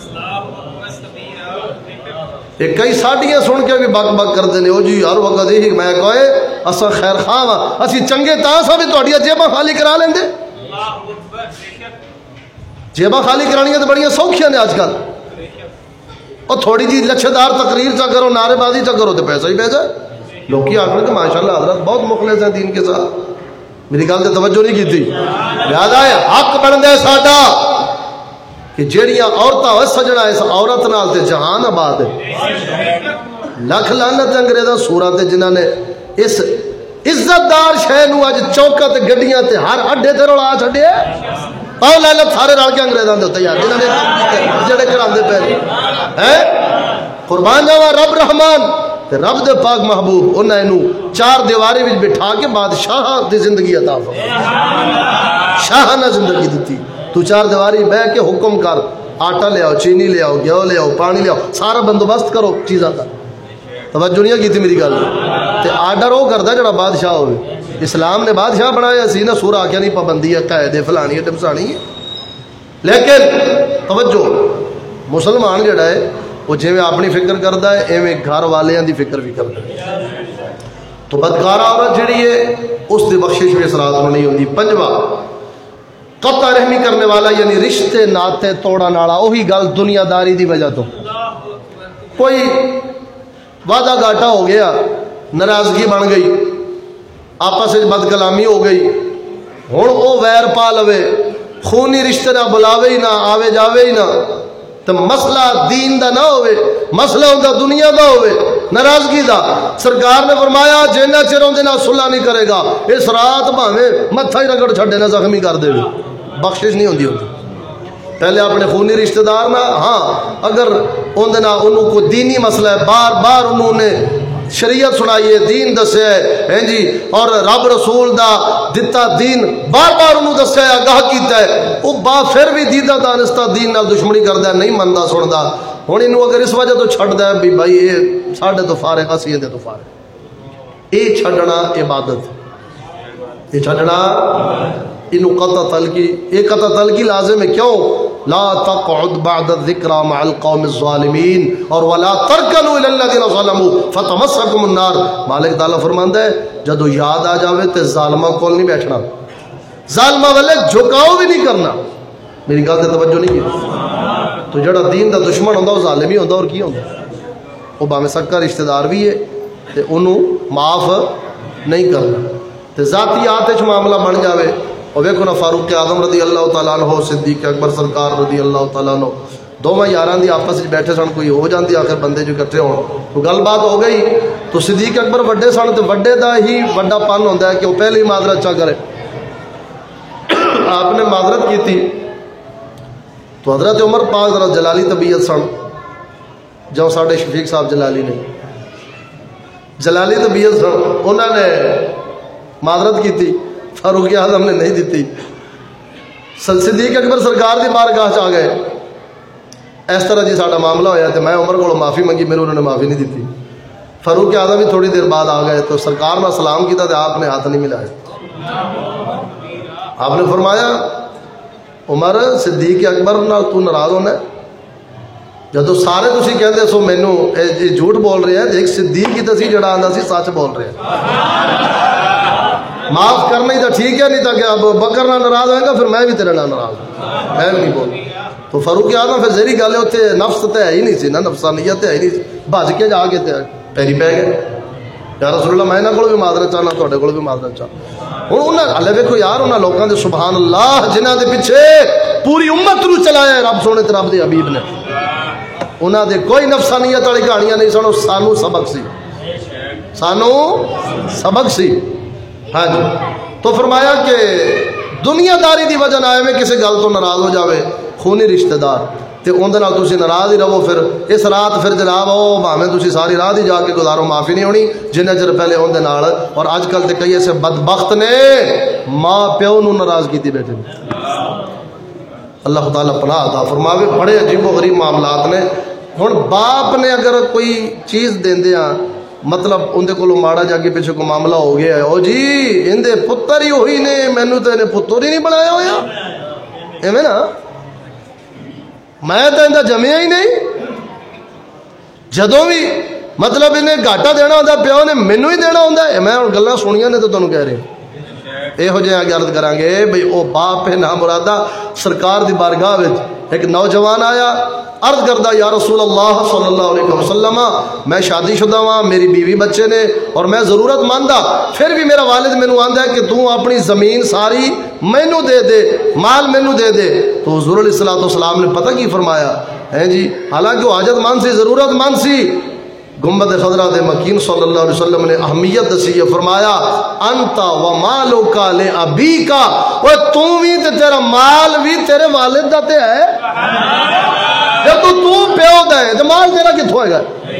ایک کئی ساڑیاں سن کے بھی بک بک کر دینے، او جی ہر وقت یہی میں کہے اسا خیر خواہ ہاں، اسی چنگے تاں سا بھی تہاڈیاں جیباں خالی کرا لیں دے، جیباں خالی کرانیاں تو بڑیاں سوکھیاں نے آج کل، اور تھوڑی جی لچھدار تقریر چا کرو، نعرے بازی چا کرو تو پیسہ ہی پیسہ، لوگ کی آخر کہ ماشاءاللہ حضرت بہت مخلص ہیں دین کے ساتھ، میری گل تے توجہ نہیں کی تھی، لہذا ہے حق بن دے ساڈا کہ جیڑیاں عورتاں ہوئے سجنا اس عورت نال تے جہان آباد ہے، لکھ لعنت انگریزاں سوراں تے جنہاں نے اس عزت دار شے نو اج چوکاں تے گڈیاں تے ہر اڈے تے رلا چھڈے، پاؤ لعنت سارے رل کے انگریزاں دے اوتے یار جنہاں نے جڑے کراندے پے ہیں، قربان جاواں رب رحمان تے رب دے پاک محبوب انہاں اینو چار دیواری وچ بٹھا کے بادشاہ دی زندگی عطا فرمائی، شاہانہ زندگی دتی، تو چار دیواری بہ کے حکم کر، آٹا لے آؤ، چینی لے آؤ، گیہوں لے آؤ، پانی لے آؤ، سارا بندوبست کرو چیزاں کا، توجہ نہیں کی تھی میری گل تے آرڈر وہ کردا جڑا بادشاہ ہوئے، اسلام نے بادشاہ بنایا سی نا، سورہ آکھیا نہیں پابندی ہے قاعدے فلانی ہے ٹمسانی ہے، لیکن توجہ مسلمان جڑا ہے وہ جویں اپنی فکر کردا ہے ایویں گھر والیاں دی فکر بھی کردا ہے، تو بدکارہ عورت جڑی ہے اس دی بخشش بھی اس رات میں نہیں ہوندی۔ پنجواں قطع رحمی کرنے والا یعنی رشتے ناتے توڑا نالا، وہی گل دنیا داری دی وجہ تو کوئی وعدہ گاٹا ہو گیا، ناراضگی بن گئی، آپس میں بد کلامی ہو گئی، ہن او ویر پا لوے، خونی رشتے نہ بلاوے ہی نہ آوے جاوے ہی نہ، تو مسئلہ دین دا نہ ہوئے، مسئلہ ہوندا دنیا دا ہوئے، ناراضگی دا، سرکار نے فرمایا جنہ چر اون دے نال صلح نہیں کرے گا اس رات بھاویں متھا ہی رگڑ چھڈے نہ زخمی کر دے، بخشش نہیں ہوندی ہوندی۔ پہلے اپنے خونی رشتہ دار نہ، ہاں اگر اون دے نال انہوں کو دینی مسئلہ ہے، بار بار انہوں نے شریعت سنائیے، دین دسے ہیں جی، اور رب رسول دا دتا دین بار بار انہوں دسے ہے، آگاہ کیتا ہے، وہ با پھر بھی دیدہ دانستہ دین نال دشمنی کردا ہے، نہیں مندہ سندا، ہن انہوں اگر اس وجہ تو چھڈ دے بھی بھائی یہ ساڈے تو فارغ اسی دے تو فارغ، اے چھڈنا عبادت، یہ چھڈنا انہوں قطع تلقی، یہ قطع تلقی لازم ہے، کیوں؟ لا تقعد بعد الذکرى مع القوم الظالمین اور ولا ترکنوا الی الذین ظلموا فتمسکم النار، مالک تعالیٰ فرماندا ہے جدو یاد آ جاوے تے ظالمہ کول نہیں بیٹھنا، ظالمہ والے جھکاؤ بھی نہیں کرنا، میری گل تے توجہ نہیں کی، تو جڑا دین دا دشمن ہوندا وہ ظالم ہی ہوندا، اور کی ہوندا، وہ باویں سکا رشتہ دار بھی ہے تے انہوں معاف نہیں کرنا، تے ذاتیات وچ معاملہ بن جاوے، اور ویکھو نا فاروق اعظم رضی اللہ تعالیٰ عنہ، صدیق اکبر سرکار رضی اللہ تعالیٰ عنہ دونوں یاراں دی آپس وچ بیٹھے سن، کوئی ہو جاندی آخر بندے جو اکٹھے ہون، کوئی گل بات ہو گئی تو صدیق اکبر وڈے سن تے وڈے دا ہی وڈا پن ہوندا ہے کہ وہ پہلے ہی معذرت چا کرے. آپ نے معذرت کی تھی تو حضرت عمر پاک ذرا جلالی طبیعت سن، جو ساڈے شفیق صاحب جلالی نے جلالی طبیعت سن، انہوں نے معذرت کی تھی، فاروق اعظم نے نہیں دیتی. صدیق اکبر سرکار دی بارگاہ چ آ گئے، اس طرح جی ساڈا معاملہ ہویا تو میں عمر کو معافی منگی، میرے انہوں نے معافی نہیں دیتی. فاروق اعظم بھی تھوڑی دیر بعد آ گئے تو سرکار نے سلام کیا تو آپ نے ہاتھ نہیں ملایا. آپ نے فرمایا عمر صدیق اکبر نال تو ناراض ہونا ہے؟ جدو سارے تسی کہندے سو مینوں اے جھوٹ بول رہے ہیں، ایک صدیق ہی تسی جڑا آندا سی سچ بول رہے ہیں. معاف کرنا ہی تو ٹھیک ہے، نہیں تو کہ اب بکر نہ ناراض ہوئے گا پھر میں بھی تیرے نال ناراض ہوں، میں بھی نہیں بول. تو فاروق اعظم پھر ذری گل ہے اتنے نفس تے ہے ہی نہیں سی نا، نفسانیت تے ہے ہی نہیں سی، بھج کے جا کے تے پیری پہ گئے یا رسول اللہ میں انہاں کول بھی معذرت چاہنا، تواڈے کول بھی معذرت چاہنا. ہن انہاں ہلے ویکھو یار انہاں لوکاں دے سبحان اللہ جنہاں دے پیچھے پوری امت نو چلایا ہے رب سونے تے رب دے حبیب نے، انہاں دے کوئی نفسانیت والی کہانیاں نہیں سن، سانو سبق سی، سانو سبق سی. ہاں جی. تو فرمایا کہ دنیا داری دی وجہ نہ میں کسی گل تو ناراض ہو جاوے خونی رشتہ دار تے اون دے نال تسی ناراض ہی رہو، پھر اس رات پھر جناب او بھاویں تسی ساری رات ہی جا کے گزارو معافی نہیں ہونی جنہ چر پہلے اون دے نال. اور اج کل تے کئی ایسے بدبخت نے ماں پیو نو ناراض کیتی بیٹھے. اللہ تعالیٰ پناہ عطا فرماوے. بڑے عجیب و غریب معاملات نے. ہن باپ نے اگر کوئی چیز دیندیاں مطلب اندے کولوں ماڑا جا کے پیچھے کو معاملہ ہو گیا ہے، او جی اندے پتر ہی ہوئی نے، مینوں تے نے پتر ہی نہیں بنایا ہویا، ایویں نا میں تے اندا جمیا ہی نہیں. جدوں بھی مطلب انہیں گھاٹا دینا ہوندا پیو نے مینوں ہی دینا ہوندا ہے. میں ہن گلاں سنیاں نے تے تانوں کہہ رہا یہو جہاں عرض کریں گے بھئی او باپ ہے نا مرادہ. سرکار دی بارگاہ وچ ایک نوجوان آیا، عرض کردہ یا رسول اللہ صلی اللہ علیہ وسلم میں شادی شدہ ہاں، میری بیوی بچے نے اور میں ضرورت مند ہاں، پھر بھی میرا والد مینوں آندا ہے کہ تو اپنی زمین ساری مینوں دے دے، مال مینوں دے دے. تو حضور علیہ الصلوۃ والسلام نے پتہ کی فرمایا ہے جی، حالانکہ وہ حاجت مند سی، ضرورت مند سی، گنبد خضرا دے مکین صلی اللہ علیہ وسلم نے اہمیت دسی ہے، فرمایا انت و مالک لابیک، اوے تو بھی تے تیرا مال بھی تیرے والد دا تے ہے. جب تو تو پیو دا ہے تے مال تیرا کتھوں ہوئے گا؟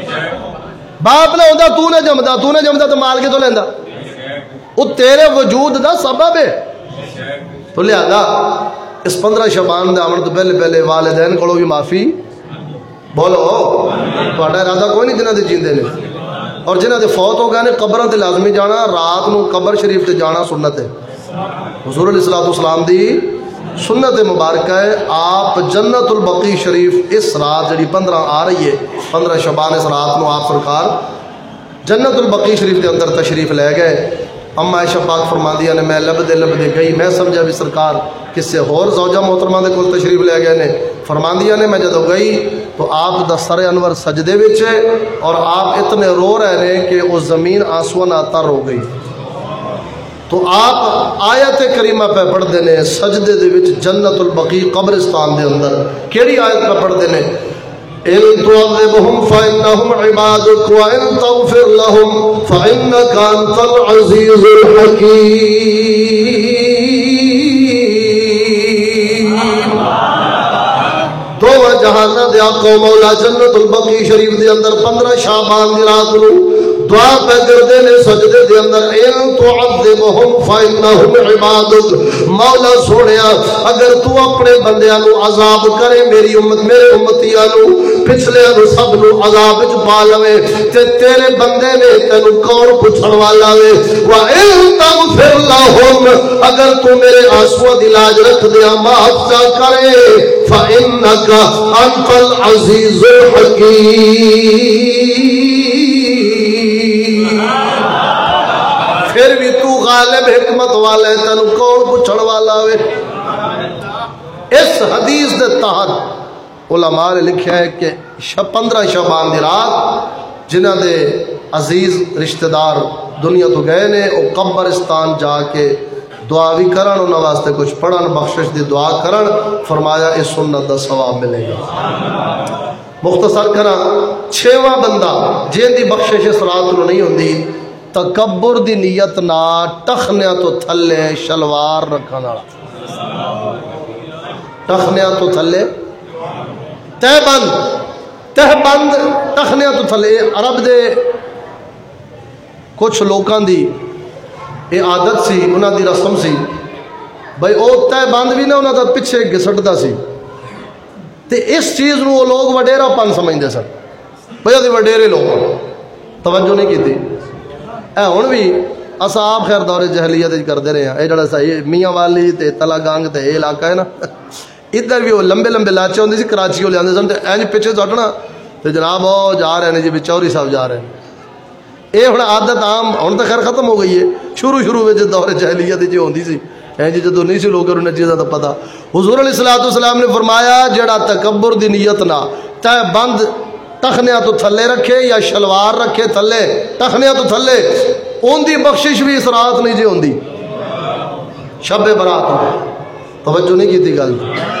باپ نہ ہوندا تو نے جمدا، تو نے جمدا تے مال کتھوں لیندا؟ وہ تیرے وجود دا سبب ہے. تو لہذا اس پندرہ شعبان دے آمن تو پہلے پہلے والدین کولوں بھی معافی بولو. تہاڈا ارادہ کوئی نہیں جنہ دے جیندے نے اور جنہ دے فوت ہو گئے نے قبراں تے لازمی جانا، رات نو قبر شریف تے جانا سنت ہے. حضور علیہ الصلوۃ والسلام دی سنت مبارکہ ہے. آپ جنت البقیع شریف اس رات جڑی پندرہ آ رہی ہے، پندرہ شعبان اس رات نو آپ سرکار جنت البقیع شریف کے اندر تشریف لے گئے. اما عائشہ پاک فرماندیاں نے میں لبدے لبدے گئی، میں سمجھا بھی سرکار کسے ہور زوجہ محترمہ دے کول تشریف لے گئے نے. فرماندیاں نے میں جدو گئی تو آپ دا سر انور سجدے وچ ہے اور آپ اتنے رو رہے نے کہ وہ زمین آنسواں نال تر ہو گئی. تو آپ آیت کریمہ پہ پڑھتے ہیں سجدے دے وچ جنت البقیع قبرستان دے اندر. کیڑی آیت پہ پڑھتے ہیں؟ ان تعذبهم فانهم عبادك وان تغفر لهم فانك انت العزيز الحكيم. دو جہاناں دے آقا مولا جنت البقیع شریف دے اندر پندرہ شعبان دی رات نو دعا پہ کردے نے سجدے دے اندر ان تعذبهم فانهم عبادك. مولا سونیا اگر تو اپنے بندیاں نو عذاب کرے، میری امت میرے امتیاں نو پچھلے نو سب نو عذاب وچ پا لوے تے تیرے بندے نے تینو کون پوچھن والا وے؟ وان تغفر لهم اگر تو میرے آنسواں دی لاج رکھ دیا معاف چا کرے فانک انت العزیز الحکیم. پھر بھی تو غالب حکمت والا ہے، تینو کون پوچھن والا وے؟ اس حدیث دے تحت علماء نے لکھا ہے کہ پندرہ شعبان دی رات جنہ دے عزیز رشتہ دار دنیا تو گئے نے وہ قبرستان جا کے دعا بھی کرن انہاں واسطے کچھ پڑھن بخشش دی دعا کرن فرمایا اس سنت دا ثواب ملے گا مختصر کراں چھواں بندہ جن دی بخشش اس رات نو نہیں ہوندی تکبر دی نیت نہ ٹخنیاں تو تھلے شلوار رکھن والا ٹخنیاں تو تھلے تہ بند تہ بند ٹخنیاں تو تھلے عرب دے کچھ لوکاں دی یہ عادت سی انہاں دی رسم سی بھائی او تہ بند بھی نہ انہاں دا پیچھے گھسٹدا سی تے اس چیز نو وہ لوگ وڈیرا پن سمجھدے سن بھائی ادے وڈیرے لوگ توجہ نہیں کیتی اے ہن بھی اساں آپ خیر دور جہلیت وچ کردے رہے ہیں اے جڑا صحیح میاں والی تے تلا گانگ تے اے علاقہ ہے نا ادھر بھی وہ لمبے لمبے لاچے ہوندے سی کراچی لے آندے سن تے اینج پیچھے سٹنا تے جناب او جا رہے ہیں جی چوری صاحب جا رہے ہیں اے ہن عادت عام ہن تے خیر ختم ہو گئی ہے شروع شروع وچ دور جہلیت وچ ہوندی سی اینج جدوں نہیں سی لوگاں نوں چیزاں دا پتہ حضور علیہ الصلوۃ والسلام نے فرمایا جڑا تکبر دی نیت نہ تے بند ٹخنیاں تو تھلے رکھے یا شلوار رکھے تھلے ٹخنیاں تو تھلے ان دی بخشش بھی اس رات نہیں جی ہوندی شب برات توجہ نہیں کیتی گل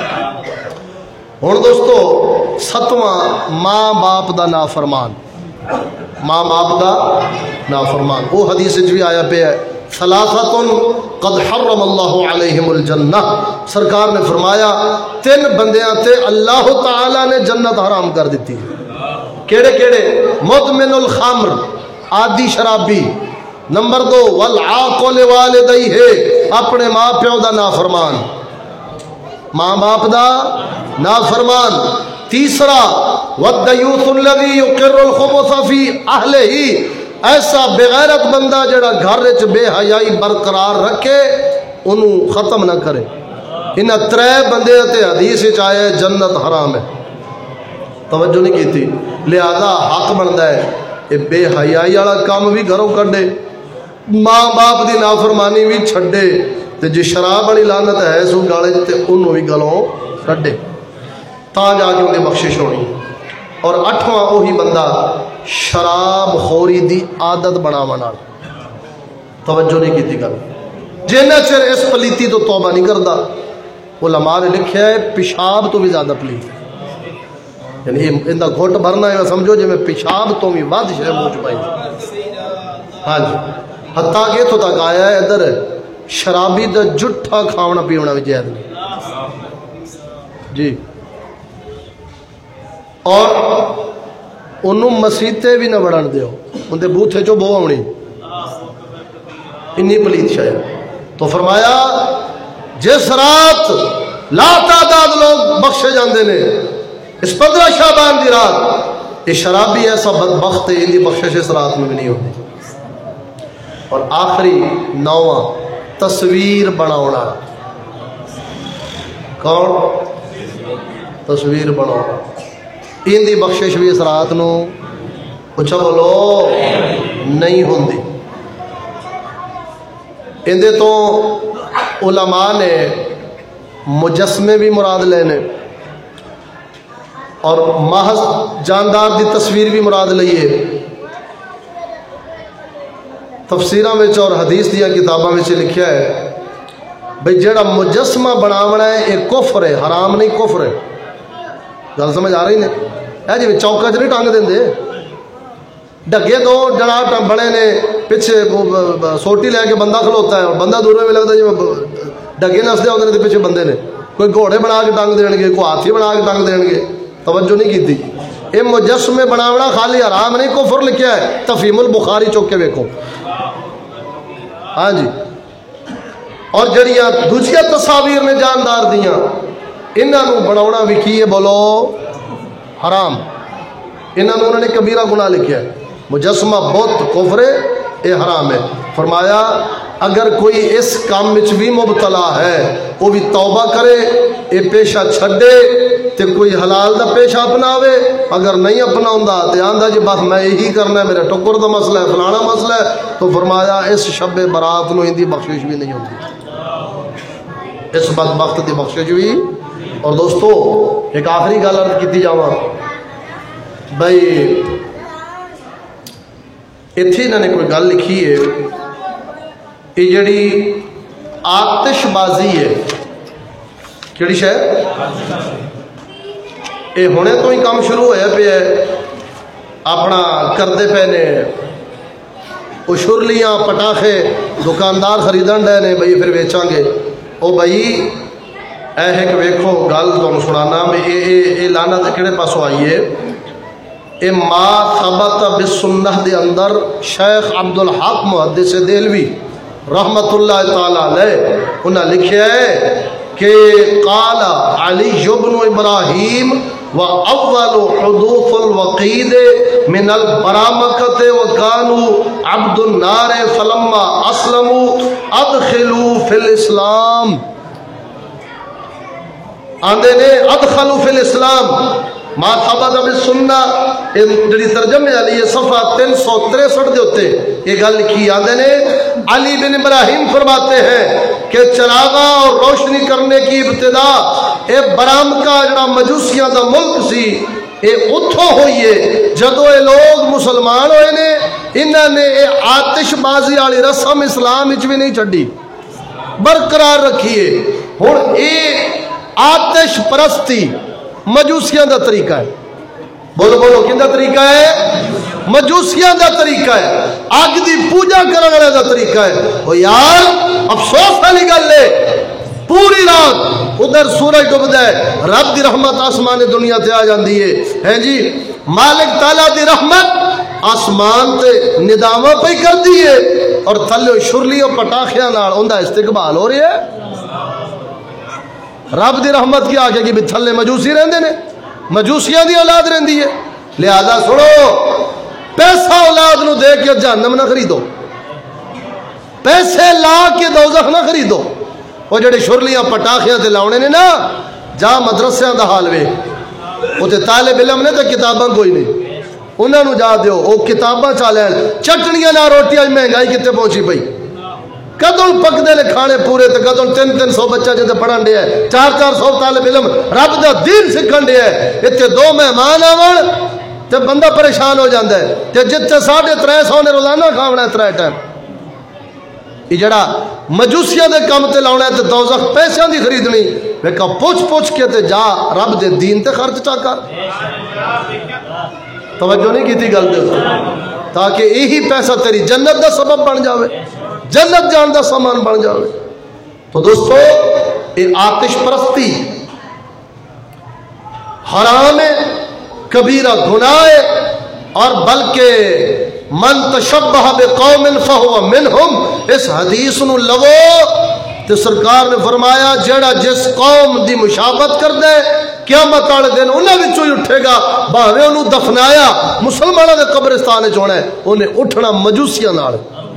ہن دوستو ستواں ماں باپ دا نافرمان ماں باپ دا نافرمان وہ حدیث وچ بھی آیا پہ ہے ثلاثۃ قد حرم اللہ علیہم الجنہ سرکار نے فرمایا تین بندیاں تے اللہ تعالی نے جنت حرام کر دیتی ہے کیڑے کیڑے مدمن الخمر عادی شرابی نمبر دو والعاق لوالدیہ اپنے ماں پیو دا نافرمان ماں باپ دا نافرمان تیسرا والدیوث الذی یقر الخبث فی اہلہ ایسا بغیرت بندہ جڑا گھر وچ بے حیائی برقرار رکھے انہوں ختم نہ کرے انہاں ترے بندے تے حدیث وچ آیا جنت حرام ہے توجہ نہیں کی تھی لہذا حق بنتا ہے کہ بے حیائی والا کام بھی گھروں کڈے ماں باپ دی نافرمانی بھی چھڈے تے جی شراب والی لعنت ہے سو گالے تے انہوں بھی گلوں کڈے تا جا کے انہیں بخشش ہونی اور اٹھواں وہی بندہ شراب خوری دی عادت بناون والا توجہ نہیں کی گل جنہ چر اس پلیتی تو توبہ نہیں کرتا علماء نے لکھیا ہے پیشاب تو بھی زیادہ پلیت یعنی ان کا گھٹ بھرنا ہے سمجھو جی میں پیشاب تو بھی ود شے منہ چ پائی ہاں جی حتیٰ کہ اتوں تک آیا ہے ادھر شرابی دا جٹھا کھاونا پیونا بھی جائز نہیں جی اور انہوں مسیتے بھی نہ بڑھن دیو ان دے بوتھے چو بو آنی انی پلیت شاید تو فرمایا جس رات لا تعداد لوگ بخشے جاندے نے اس پندرہ شعبان دی رات یہ شرابی ایسا بدبخت ہے اندی بخشش اس رات میں بھی نہیں ہوتی اور آخری نواں تصویر بناونا کون تصویر بناونا اندی بخشش بھی اس رات نو اچھا بولو نہیں ہوندی اندے تو علماء نے مجسمے بھی مراد لینے اور محض جاندار دی تصویر بھی مراد لئیے تفسیراں وچ اور حدیث دیا کتاباں وچ لکھیا ہے بھئی جڑا مجسمہ بناونا ہے یہ کفر ہے حرام نہیں کفر ہے گل سمجھ آ رہی نے اے جی چوکا چ نہیں ٹانگ دیں ڈگے دو جڑا بڑے نے پیچھے سوٹی لے کے بندہ کھلوتا ہے اور بندہ دور میں لگتا جی ڈگے نسدے ہوتے ہیں پیچھے بندے نے کوئی گھوڑے بنا کے ٹانگ دین گے کوئی ہاتھی بنا کے ٹانگ دین گے توجہ نہیں کی تھی یہ مجسمے بناونا خالی حرام نہیں کفر لکھیا ہے تفہیم البخاری چوک کے ویکھو ہاں جی اور جڑیاں دوسریاں تصاویر نے جاندار دیاں انہوں بناونا بھی کی ہے بولو حرام انہوں انہوں نے کبیرہ گناہ لکھیا ہے مجسمہ بت کفر ہے یہ حرام ہے فرمایا اگر کوئی اس کام وچ بھی مبتلا ہے وہ بھی توبہ کرے یہ پیشہ چھڈے تے کوئی حلال دا پیشہ اپناوے اگر نہیں اپناوندا تے آندا جی بس میں یہی کرنا ہے میرا ٹکر دا مسئلہ ہے فلانا مسئلہ ہے تو فرمایا اس شب برات نو اندی بخشش بھی نہیں ہوندی اس بدبخت دی بخشش بھی اور دوستو ایک آخری گل عرض کیتی جاواں بھائی ایتھے انہوں نے کوئی گل لکھی ہے یہ جڑی آتش بازی ہے. کیڑی شے؟ یہ ہونے تو ہی کام شروع ہویا پہ اپنا کرتے پے نے وہ شرلیاں پٹاخے دکاندار خریدن ڈے نے بھائی پھر ویچاں گے. او بھائی اے ایک ویکھو گل تمہیں سنانا بھی اے اے اے لعنت کہڑے پاسوں آئی ہے. اے ما ثبت بالسنہ دے اندر شیخ عبدالحق محدث دہلوی رحمت اللہ تعالی علیہ انہاں لکھیا ہے کہ قال علی بن ابراہیم وَأَوَّلُ حُدُوثُ الْوَقِيدِ مِنَ الْبَرَامَكَةِ وَكَانُوا عَبْدُ النَّارِ فَلَمَّا أَسْلَمُوا أَدْخِلُوا فِي الْإِسْلَامِ. آندے نے ادخلوا فی الاسلام ما ثبت بالسنہ. جڑی ترجمے والی ہے صفحہ تین سو تریسٹھ دے ہوتے یہ گل لکھی. آندے نے علی بن ابراہیم فرماتے ہیں کہ چراغاں اور روشنی کرنے کی ابتدا اے برامکا جڑا مجوسیاں دا ملک سی اے اتھوں ہوئی ہے جدو اے لوگ مسلمان ہوئے نے انہاں نے اے آتش بازی والی رسم اسلام وچ بھی نہیں چھڈی برقرار رکھی ہے. ہن اے آتش پرستی مجوسیاں دا طریقہ ہے. بولو بولو کن دا طریقہ ہے؟ مجوسیاں دا طریقہ ہے. آگ دی پوجا کرنے والے دا طریقہ ہے. او یار افسوس والی گل ہے پوری رات ادھر سورج ڈوبدا ہے رب دی رحمت آسمان دنیا تے آ جاندی ہے. ہے جی مالک تعالی دی رحمت آسمان تے ندامہ پہ کر دی ہے اور تھلے شرلیوں پٹاخیاں نال اوندا استقبال ہو رہا ہے. رب دی رحمت کی آگے کی بھی تھلے مجوسی رہندے نے مجوسیاں دی اولاد رہندی ہے. لہذا سنو پیسہ اولاد نو دے کے جہنم نہ خریدو پیسے لا کے دوزخ نہ خریدو. وہ جڑے شرلیاں پٹاخیاں تے لاؤنے نے نا جا مدرسیاں دا حال وے اوتے طالب علم نے تے کتاباں کوئی نہیں انہاں نو جا دیو او کتاباں چا لین چٹنیاں نہ روٹیاں مہنگائی کتے پہنچی پئی کدوں پکدے نے کھانے پورے تے کدوں تین تین سو بچہ جتے پڑھن دے ہے چار چار سو طالب علم رب دا دین سکھن دے ہے اتنے دو مہمان آون تے بندہ پریشان ہو جاندا ہے تے جتے ساڑھے ترے سو نے روزانہ کھاونا ہے ترے ٹائم. یہ جڑا مجوسیاں دے کام تے لاونا ہے تے دوزخ پیسیاں دی خریدنی ویکھا پوچھ پوچھ کے تے جا رب دے دین تے خرچ چا کر. توجہ نہیں کیتی گل دے تاکہ یہی پیسہ تیری جنت دا سبب بن جاوے جنت جان دا سامان بن جاوے. تو دوستو یہ آتش پرستی حرام ہے کبیرہ گناہ ہے اور بلکہ من تشبہ بقوم فہو منہم اس حدیث نو لو تے سرکار نے فرمایا جیڑا جس قوم دی مشابہت کر دے قیامت والے دن انہاں وچوں ہی اٹھے گا بھاویں اونوں دفنایا مسلماناں دے قبرستان وچ ہونا ہے اونے اٹھنا مجوسیاں نال.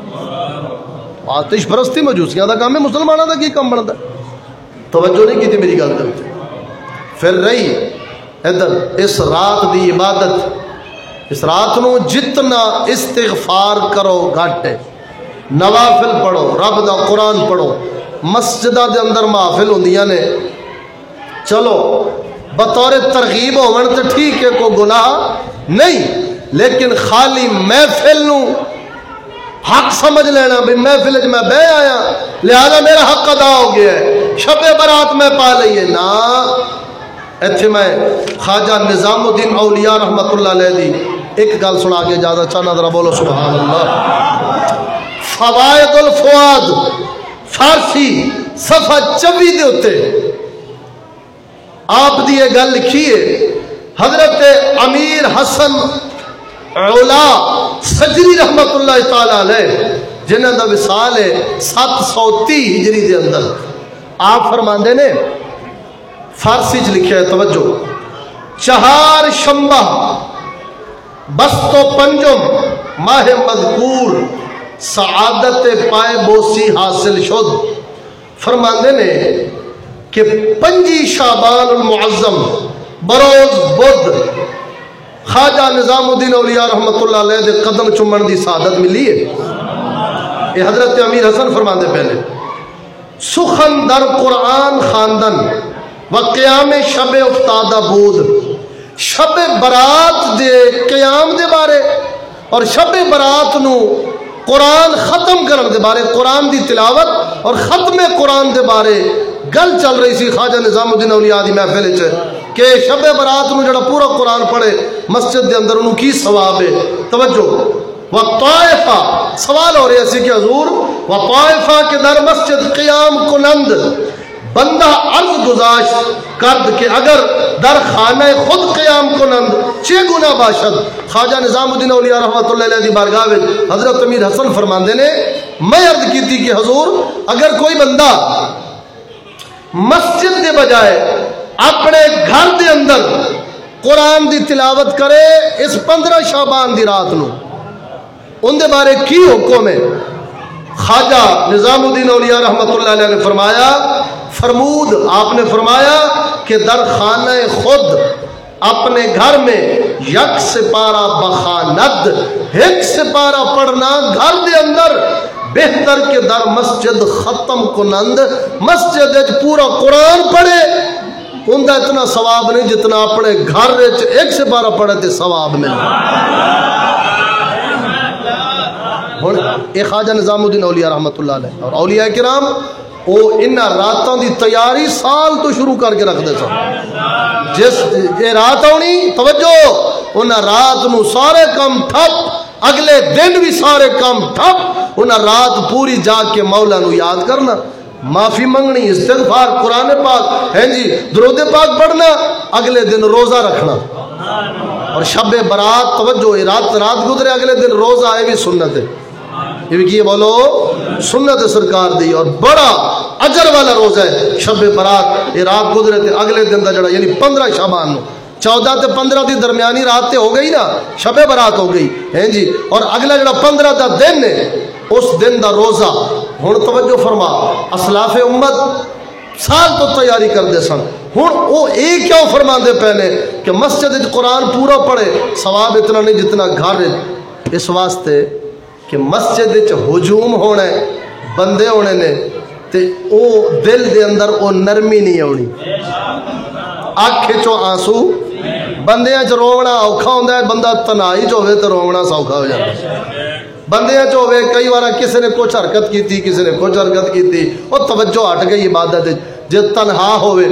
آتش پرستی مجوسیاں دا کام ہے مسلماناں دا کی کام بندا. توجہ نہیں کیتی میری گل تے. پھر رہی ادھر اس رات دی عبادت اس رات نو جتنا استغفار کرو گھٹ ہے نوافل پڑھو رب دا قرآن پڑھو مسجدہ دے اندر محفل ہوندیاں نے چلو بطور ترغیب ہون تے ٹھیک ہے کوئی گناہ نہیں لیکن خالی محفل نو حق سمجھ لینا بھی محفل میں بہ آیا لہذا میرا حق ادا ہو گیا ہے شب برات میں پا لئیے نا. ایتھے میں خواجہ نظام الدین اولیاء رحمت اللہ علیہ دی ایک گل سنا کے جادا چاہنا ذرا بولو سبحان اللہ. فوائد الفؤاد فارسی صفحہ چوبی دے ہوتے آپ دی یہ گل لکھی ہے حضرت امیر حسن علا سجری رحمت اللہ تعالی علیہ جنہ دا وصال ہے سات سو تی ہجری دے اندر آپ فرماندے نے فارسی چ لکھا ہے توجہ چہار شمبہ بست و پنجم ماہ مذکور سعادت پائے بوسی حاصل شد. فرماندے نے کہ پنجی شعبان المعظم بروز بدھ خواجہ نظام الدین اولیاء رحمت اللہ علیہ دے قدم چمن دی سعادت ملی ہے. یہ حضرت امیر حسن فرماندے پہلے سخن در قرآن خواندن و قیام شب افتادہ بود شب برات دے قیام دے بارے اور شب برات نو قرآن ختم کرنے دے بارے، قرآن دی تلاوت اور ختم قرآن دے بارے گل چل رہی سی خواجہ نظام الدین اولیاء دی محفل وچ کہ شب برات نو جڑا پورا قرآن پڑھے مسجد دے اندر انہوں کی ثواب ہے. توجہ، وطائفہ سوال ہو رہے سی کہ حضور وطائفہ کے در مسجد قیام کنند بندہ عرض گزاشت کرد کہ اگر در خانہ خود قیام کنند چھ گنا باشد. خواجہ نظام الدین اولیاء رحمۃ اللہ علیہ دی بارگاہ میں حضرت امیر حسن فرماندے نے میں عرض کی تھی کہ حضور اگر کوئی بندہ مسجد کے بجائے اپنے گھر دے اندر قرآن دی تلاوت کرے اس پندرہ شعبان دی رات نو ان دے بارے کی حکم ہے؟ خواجہ نظام الدین اولیاء رحمۃ اللہ علیہ نے فرمایا فرمود آپ نے فرمایا کہ در خانہ خود اپنے گھر میں یک سپارہ بخاند ایک سپارہ پڑھنا گھر دے اندر بہتر کہ در مسجد ختم کنند مسجد پورا قرآن پڑھے ان کا اتنا ثواب نہیں جتنا اپنے گھر ایک سپارہ پڑھے تے ثواب ملے. اے خواجہ نظام الدین اولیاء رحمۃ اللہ علیہ اور اولیاء کرام وہ انہاں راتوں دی تیاری سال تو شروع کر کے رکھ دے سن. جس یہ رات آنی توجہ انہاں رات نو سارے کم ٹھپ اگلے دن بھی سارے کم ٹھپ انہاں رات پوری جا کے مولا نو یاد کرنا معافی منگنی استغفار قرآن پاک ہیں جی درود پاک پڑھنا اگلے دن روزہ رکھنا اور شب برات توجہ رات رات گزرے اگلے دن روزہ ہے بھی سنت ہے یہ بھی کیے بولو سنت سرکار دی اور بڑا اجر والا روزہ ہے شب برات یہ رات گزرے تھے اگلے دن دا جڑا یعنی پندرہ شعبان نو چودہ تے پندرہ دی درمیانی رات تے ہو گئی نا شب برات ہو گئی ہیں جی اور اگلا جڑا پندرہ دا دن ہے اس دن دا روزہ ہن توجہ فرما اسلاف امت سال تو تیاری کر دے سن ہن وہ ایک کیوں فرما دے پہلے کہ مسجد قرآن پورا پڑھے ثواب اتنا نہیں جتنا گھر اس واسطے کہ مسجد ہجوم ہونا ہے بندے ہونے نے تے او دل دے اندر او نرمی نہیں ہونی آنکھ چو آنسو بندیاں چ رونا اوکھا ہوندا ہے بندہ تنہائی چ ہوے تے رونا سوکھا ہو جاتا ہے بندیاں چ ہوے کئی بار کسی نے کچھ حرکت کیتی کسی نے کچھ حرکت کیتی او توجہ ہٹ گئی عبادت جے تنہا ہوے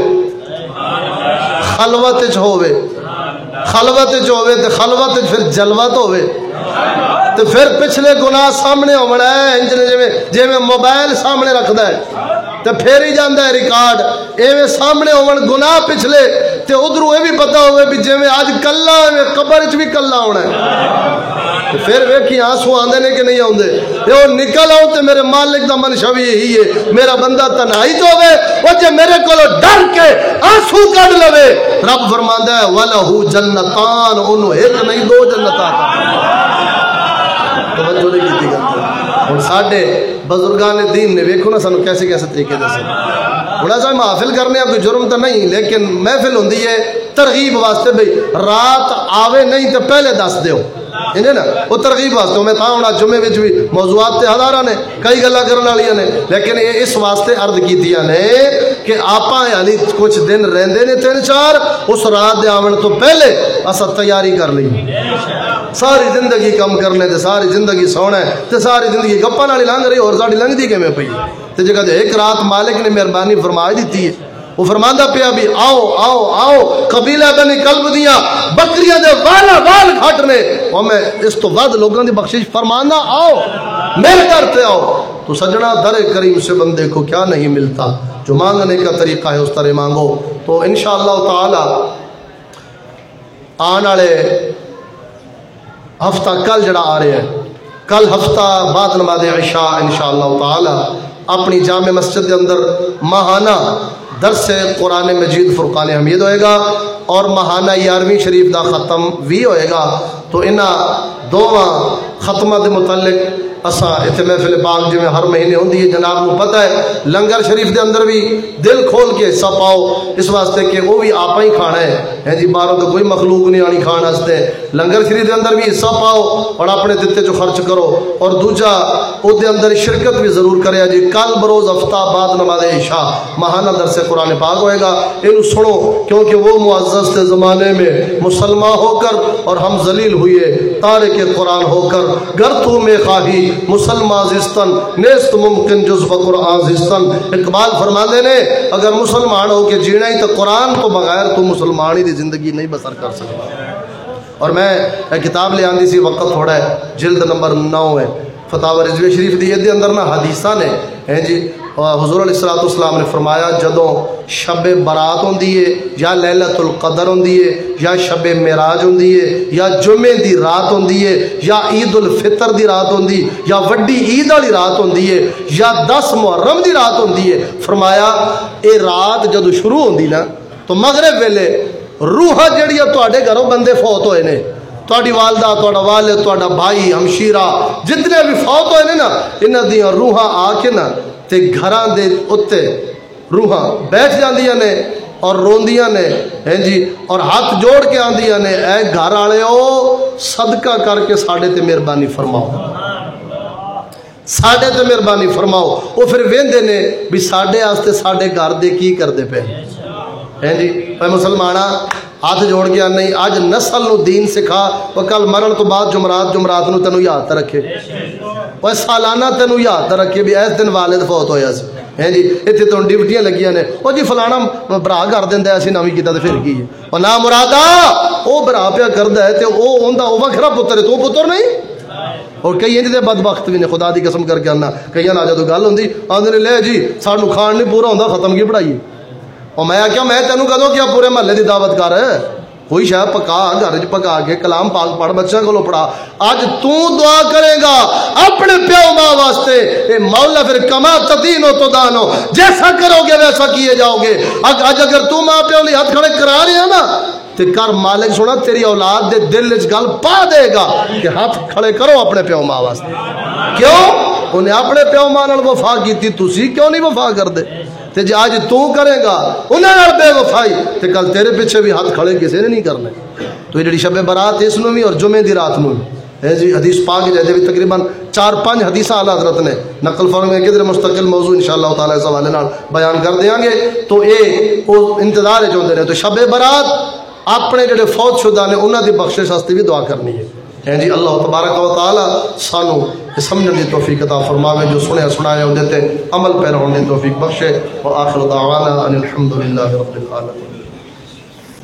خلوت چ ہوے خلوت چ ہوے تے خلوت پھر جلوت ہوے تو پھر پچھلے گناہ سامنے ہونا ہے جی میں موبائل سامنے رکھدا ہے تو پھر ہی جاندہ ہے ریکارڈ ایویں سامنے ہونا گناہ پچھلے تو ادھروں یہ بھی پتا ہوئے بھی جی میں آج کلا ہے قبر چ بھی کلا ہونا ہے پھر ویکھی آنسو آندے نے کہ نہیں آندے یہ نکل آؤں تو میرے مالک دا منشا بھی یہی ہے میرا بندہ تنہائی تو ہوئے وہ جب میرے کو ڈر کے آنسو کڑ لوے رب فرماندہ ہے وَلَهُ جَنَّتان انہوں ایک نہیں دو جنتان توجہ نہیں کی تھی کرتے اور ساڑھے بزرگان دین نے ویکھو نا سانو کیسے کیسے طریقے دے سن بڑا سا محفل کرنے اب کوئی جرم تو نہیں لیکن محفل ہوندی ہے ترغیب واسطے بھئی رات آوے نہیں تو پہلے دس دیو انہیں نا وہ ترغیب واسطے میں تھا ہونا جمعے وچ بھی موضوعات تے ہزاراں نے کئی گلاں کرن والیاں نے لیکن یہ اس واسطے عرض کیتیاں نے کہ آپاں یعنی کچھ دن رہندے نے تین چار اس رات دے آون تو پہلے اسا تیاری کر لئی ساری زندگی کم کرنے تے ساری زندگی سونا ہے تے ساری زندگی گپاں نال لنگ رہی اور ساڈی لنگدی کیویں پئی تے جگہ تے ایک رات مالک نے مہربانی فرما دیتی ہے وہ فرماندہ پیا بھی آؤ آؤ آؤ قبیلہ بنی کلب دیاں بکریاں دے والا وال کھٹنے اور میں اس تو بعد لوگوں دی بخشش فرمانا آؤ میرے کرتے آؤ تو سجنا در کریم سے بندے کو کیا نہیں ملتا جو مانگنے کا طریقہ ہے اس طرح مانگو تو انشاءاللہ تعالی آنے والے ہفتہ کل جڑا آ رہے ہیں کل ہفتہ بعد نماز عشاء انشاءاللہ تعالی اپنی جامع مسجد کے اندر ماہانہ درس قرآن مجید فرقان حمید ہوئے گا اور ماہانہ یارویں شریف دا ختم بھی ہوئے گا تو انہاں دونوں ختمہ دے متعلق اساں اتنے محفل پاک جی میں ہر مہینے ہوندی ہے جناب کو پتہ ہے لنگر شریف دے اندر بھی دل کھول کے حصہ پاؤ اس واسطے کہ وہ بھی آپ ہی کھانا ہے جی باہروں تو کوئی مخلوق نہیں آنی کھانا واسطے لنگر شریف دے اندر بھی حصہ پاؤ اور اپنے دیتے جو خرچ کرو اور دوجا او دے اندر شرکت بھی ضرور کرے جی کل بروز ہفتہ بعد نماز عشاء ماہانہ درس قرآن پاک ہوئے گا انہوں سنو کیونکہ وہ معزز کے زمانے میں مسلمان ہو کر اور ہم ذلیل ہوئے تارک قرآن ہو کر گر تو میں خواہی مسلمان زستن نیست ممکن جز بقرآن زستن. اقبال فرماتے نے اگر مسلمان ہو کے جینا ہی تو قرآن تو بغیر تو مسلمان ہی دی زندگی نہیں بسر کر سکتا. اور میں ایک کتاب لے آندی سی، وقت تھوڑا ہے، جلد نمبر نو ہے، فتاوی رضوی شریف دی دے اندر نا حدیثاں نے ہیں جی. حضور علیہ الصلوۃ والسلام نے فرمایا جدوں شب برات ہوندی ہے یا لیلۃ القدر ہوندی ہے یا شب معراج ہوندی ہے یا جمعے دی رات ہوندی ہے یا عید الفطر دی رات ہوندی یا وڈی عید والی رات ہوندی ہے یا دس محرم دی رات ہوندی ہے، فرمایا اے رات جدوں شروع ہوندی نا تو مغرب ویلے روحاں جڑیاں تواڈے گھروں بندے فوت ہوئے نے، تواڈی والدہ، تواڈا والد، تواڈا بھائی، ہمشیرہ، جتنے بھی فوت ہوئے نے نا، انہاں دیاں روحاں آ کے نا تے گھراں دے اتے روحاں بیٹھ جاندیاں نے اور روندیاں نے ہیں جی، اور ہاتھ جوڑ کے آندیاں نے اے گھر والےو صدقہ کر کے ساڈے تے مہربانی فرماؤ، ساڈے تے مہربانی فرماؤ. وہ پھر ویندے نے بھی ساڈے واسطے ساڈے گھر دے کی کردے پے ہیں جی. اے مسلماناں ہاتھ جوڑ گیا نہیں اج نسل نو دین سکھا، وہ کل مرن تو بعد جمعرات جمعرات نو تینوں یاد رکھے، وہ سالانہ تینوں یاد رکھے بھی اس دن والد فوت ہویا سی ہیں جی. اتنے تو ڈیوٹیاں لگیاں نے، وہ جی فلانا برا کر دیندا ہے اسی نویں کیتا تے پھر کی ہے، وہ نہ مرادا وہ برا پیا کردا ہے تے وہ اوندا وہ وکھرا پتر ہے تو پتر نہیں. اور کئی انج دے بدبخت بھی نے، خدا دی قسم کر کے آنا کئی نہ جدوں گل ہوندی آندے نے لے جی سانو کھان نہیں پورا ہوندا ختم کی پڑھائی. اور میں کیا میں تینوں کدوں کیا پورے محلے دی دعوت کر کوئی شاید پکا گھر چ پکا کے کلام پاک پڑھ بچوں کو پڑھا. اج تو دعا کرے گا اپنے پیو ماں واسطے، اے مولا پھر کما تدین و تدانو، جیسا کرو گے ویسا کیے جاؤ گے. اج اگر تو ماں پیو لی ہاتھ کھڑے کرا رہے ہیں نا تے کر مالک سونا تیری اولاد دے دل وچ گل پا دے گا کہ ہاتھ کھڑے کرو اپنے پیو ماں واسطے. کیوں انہیں اپنے پیو ماں نال وفا کیتی، تسی کیوں نہیں وفا کردے؟ تے جی آج تو کرے گا انہیں نال بے وفائی تے کل تیرے پیچھے بھی ہاتھ کھڑے کسی نے نہیں کرنے. تو یہ جڑی شب برات اس نو بھی اور جمعے دی رات نو ہے جی حدیث پاک جے بھی تقریباً چار پانچ حدیثاں اعلی حضرت نے نقل فرمائے کدھر مستقل موضوع انشاءاللہ تعالی اس حوالے نال بیان کر دیاں گے. تو اے او انتظار جو ہوندے نے. تو شب برات اپنے جڑے فوت شدہ نے انہاں دی بخشش واسطے بھی دعا کرنی ہے ہیں جی. اللہ تبارک و تعالی سانو سمجھنے دی توفیق عطا فرماوے، جو سنے سنائے ہوں دیتے عمل پہ رہنے دی توفیق بخشے. وآخر دعوانا ان الحمدللہ رب العالمین.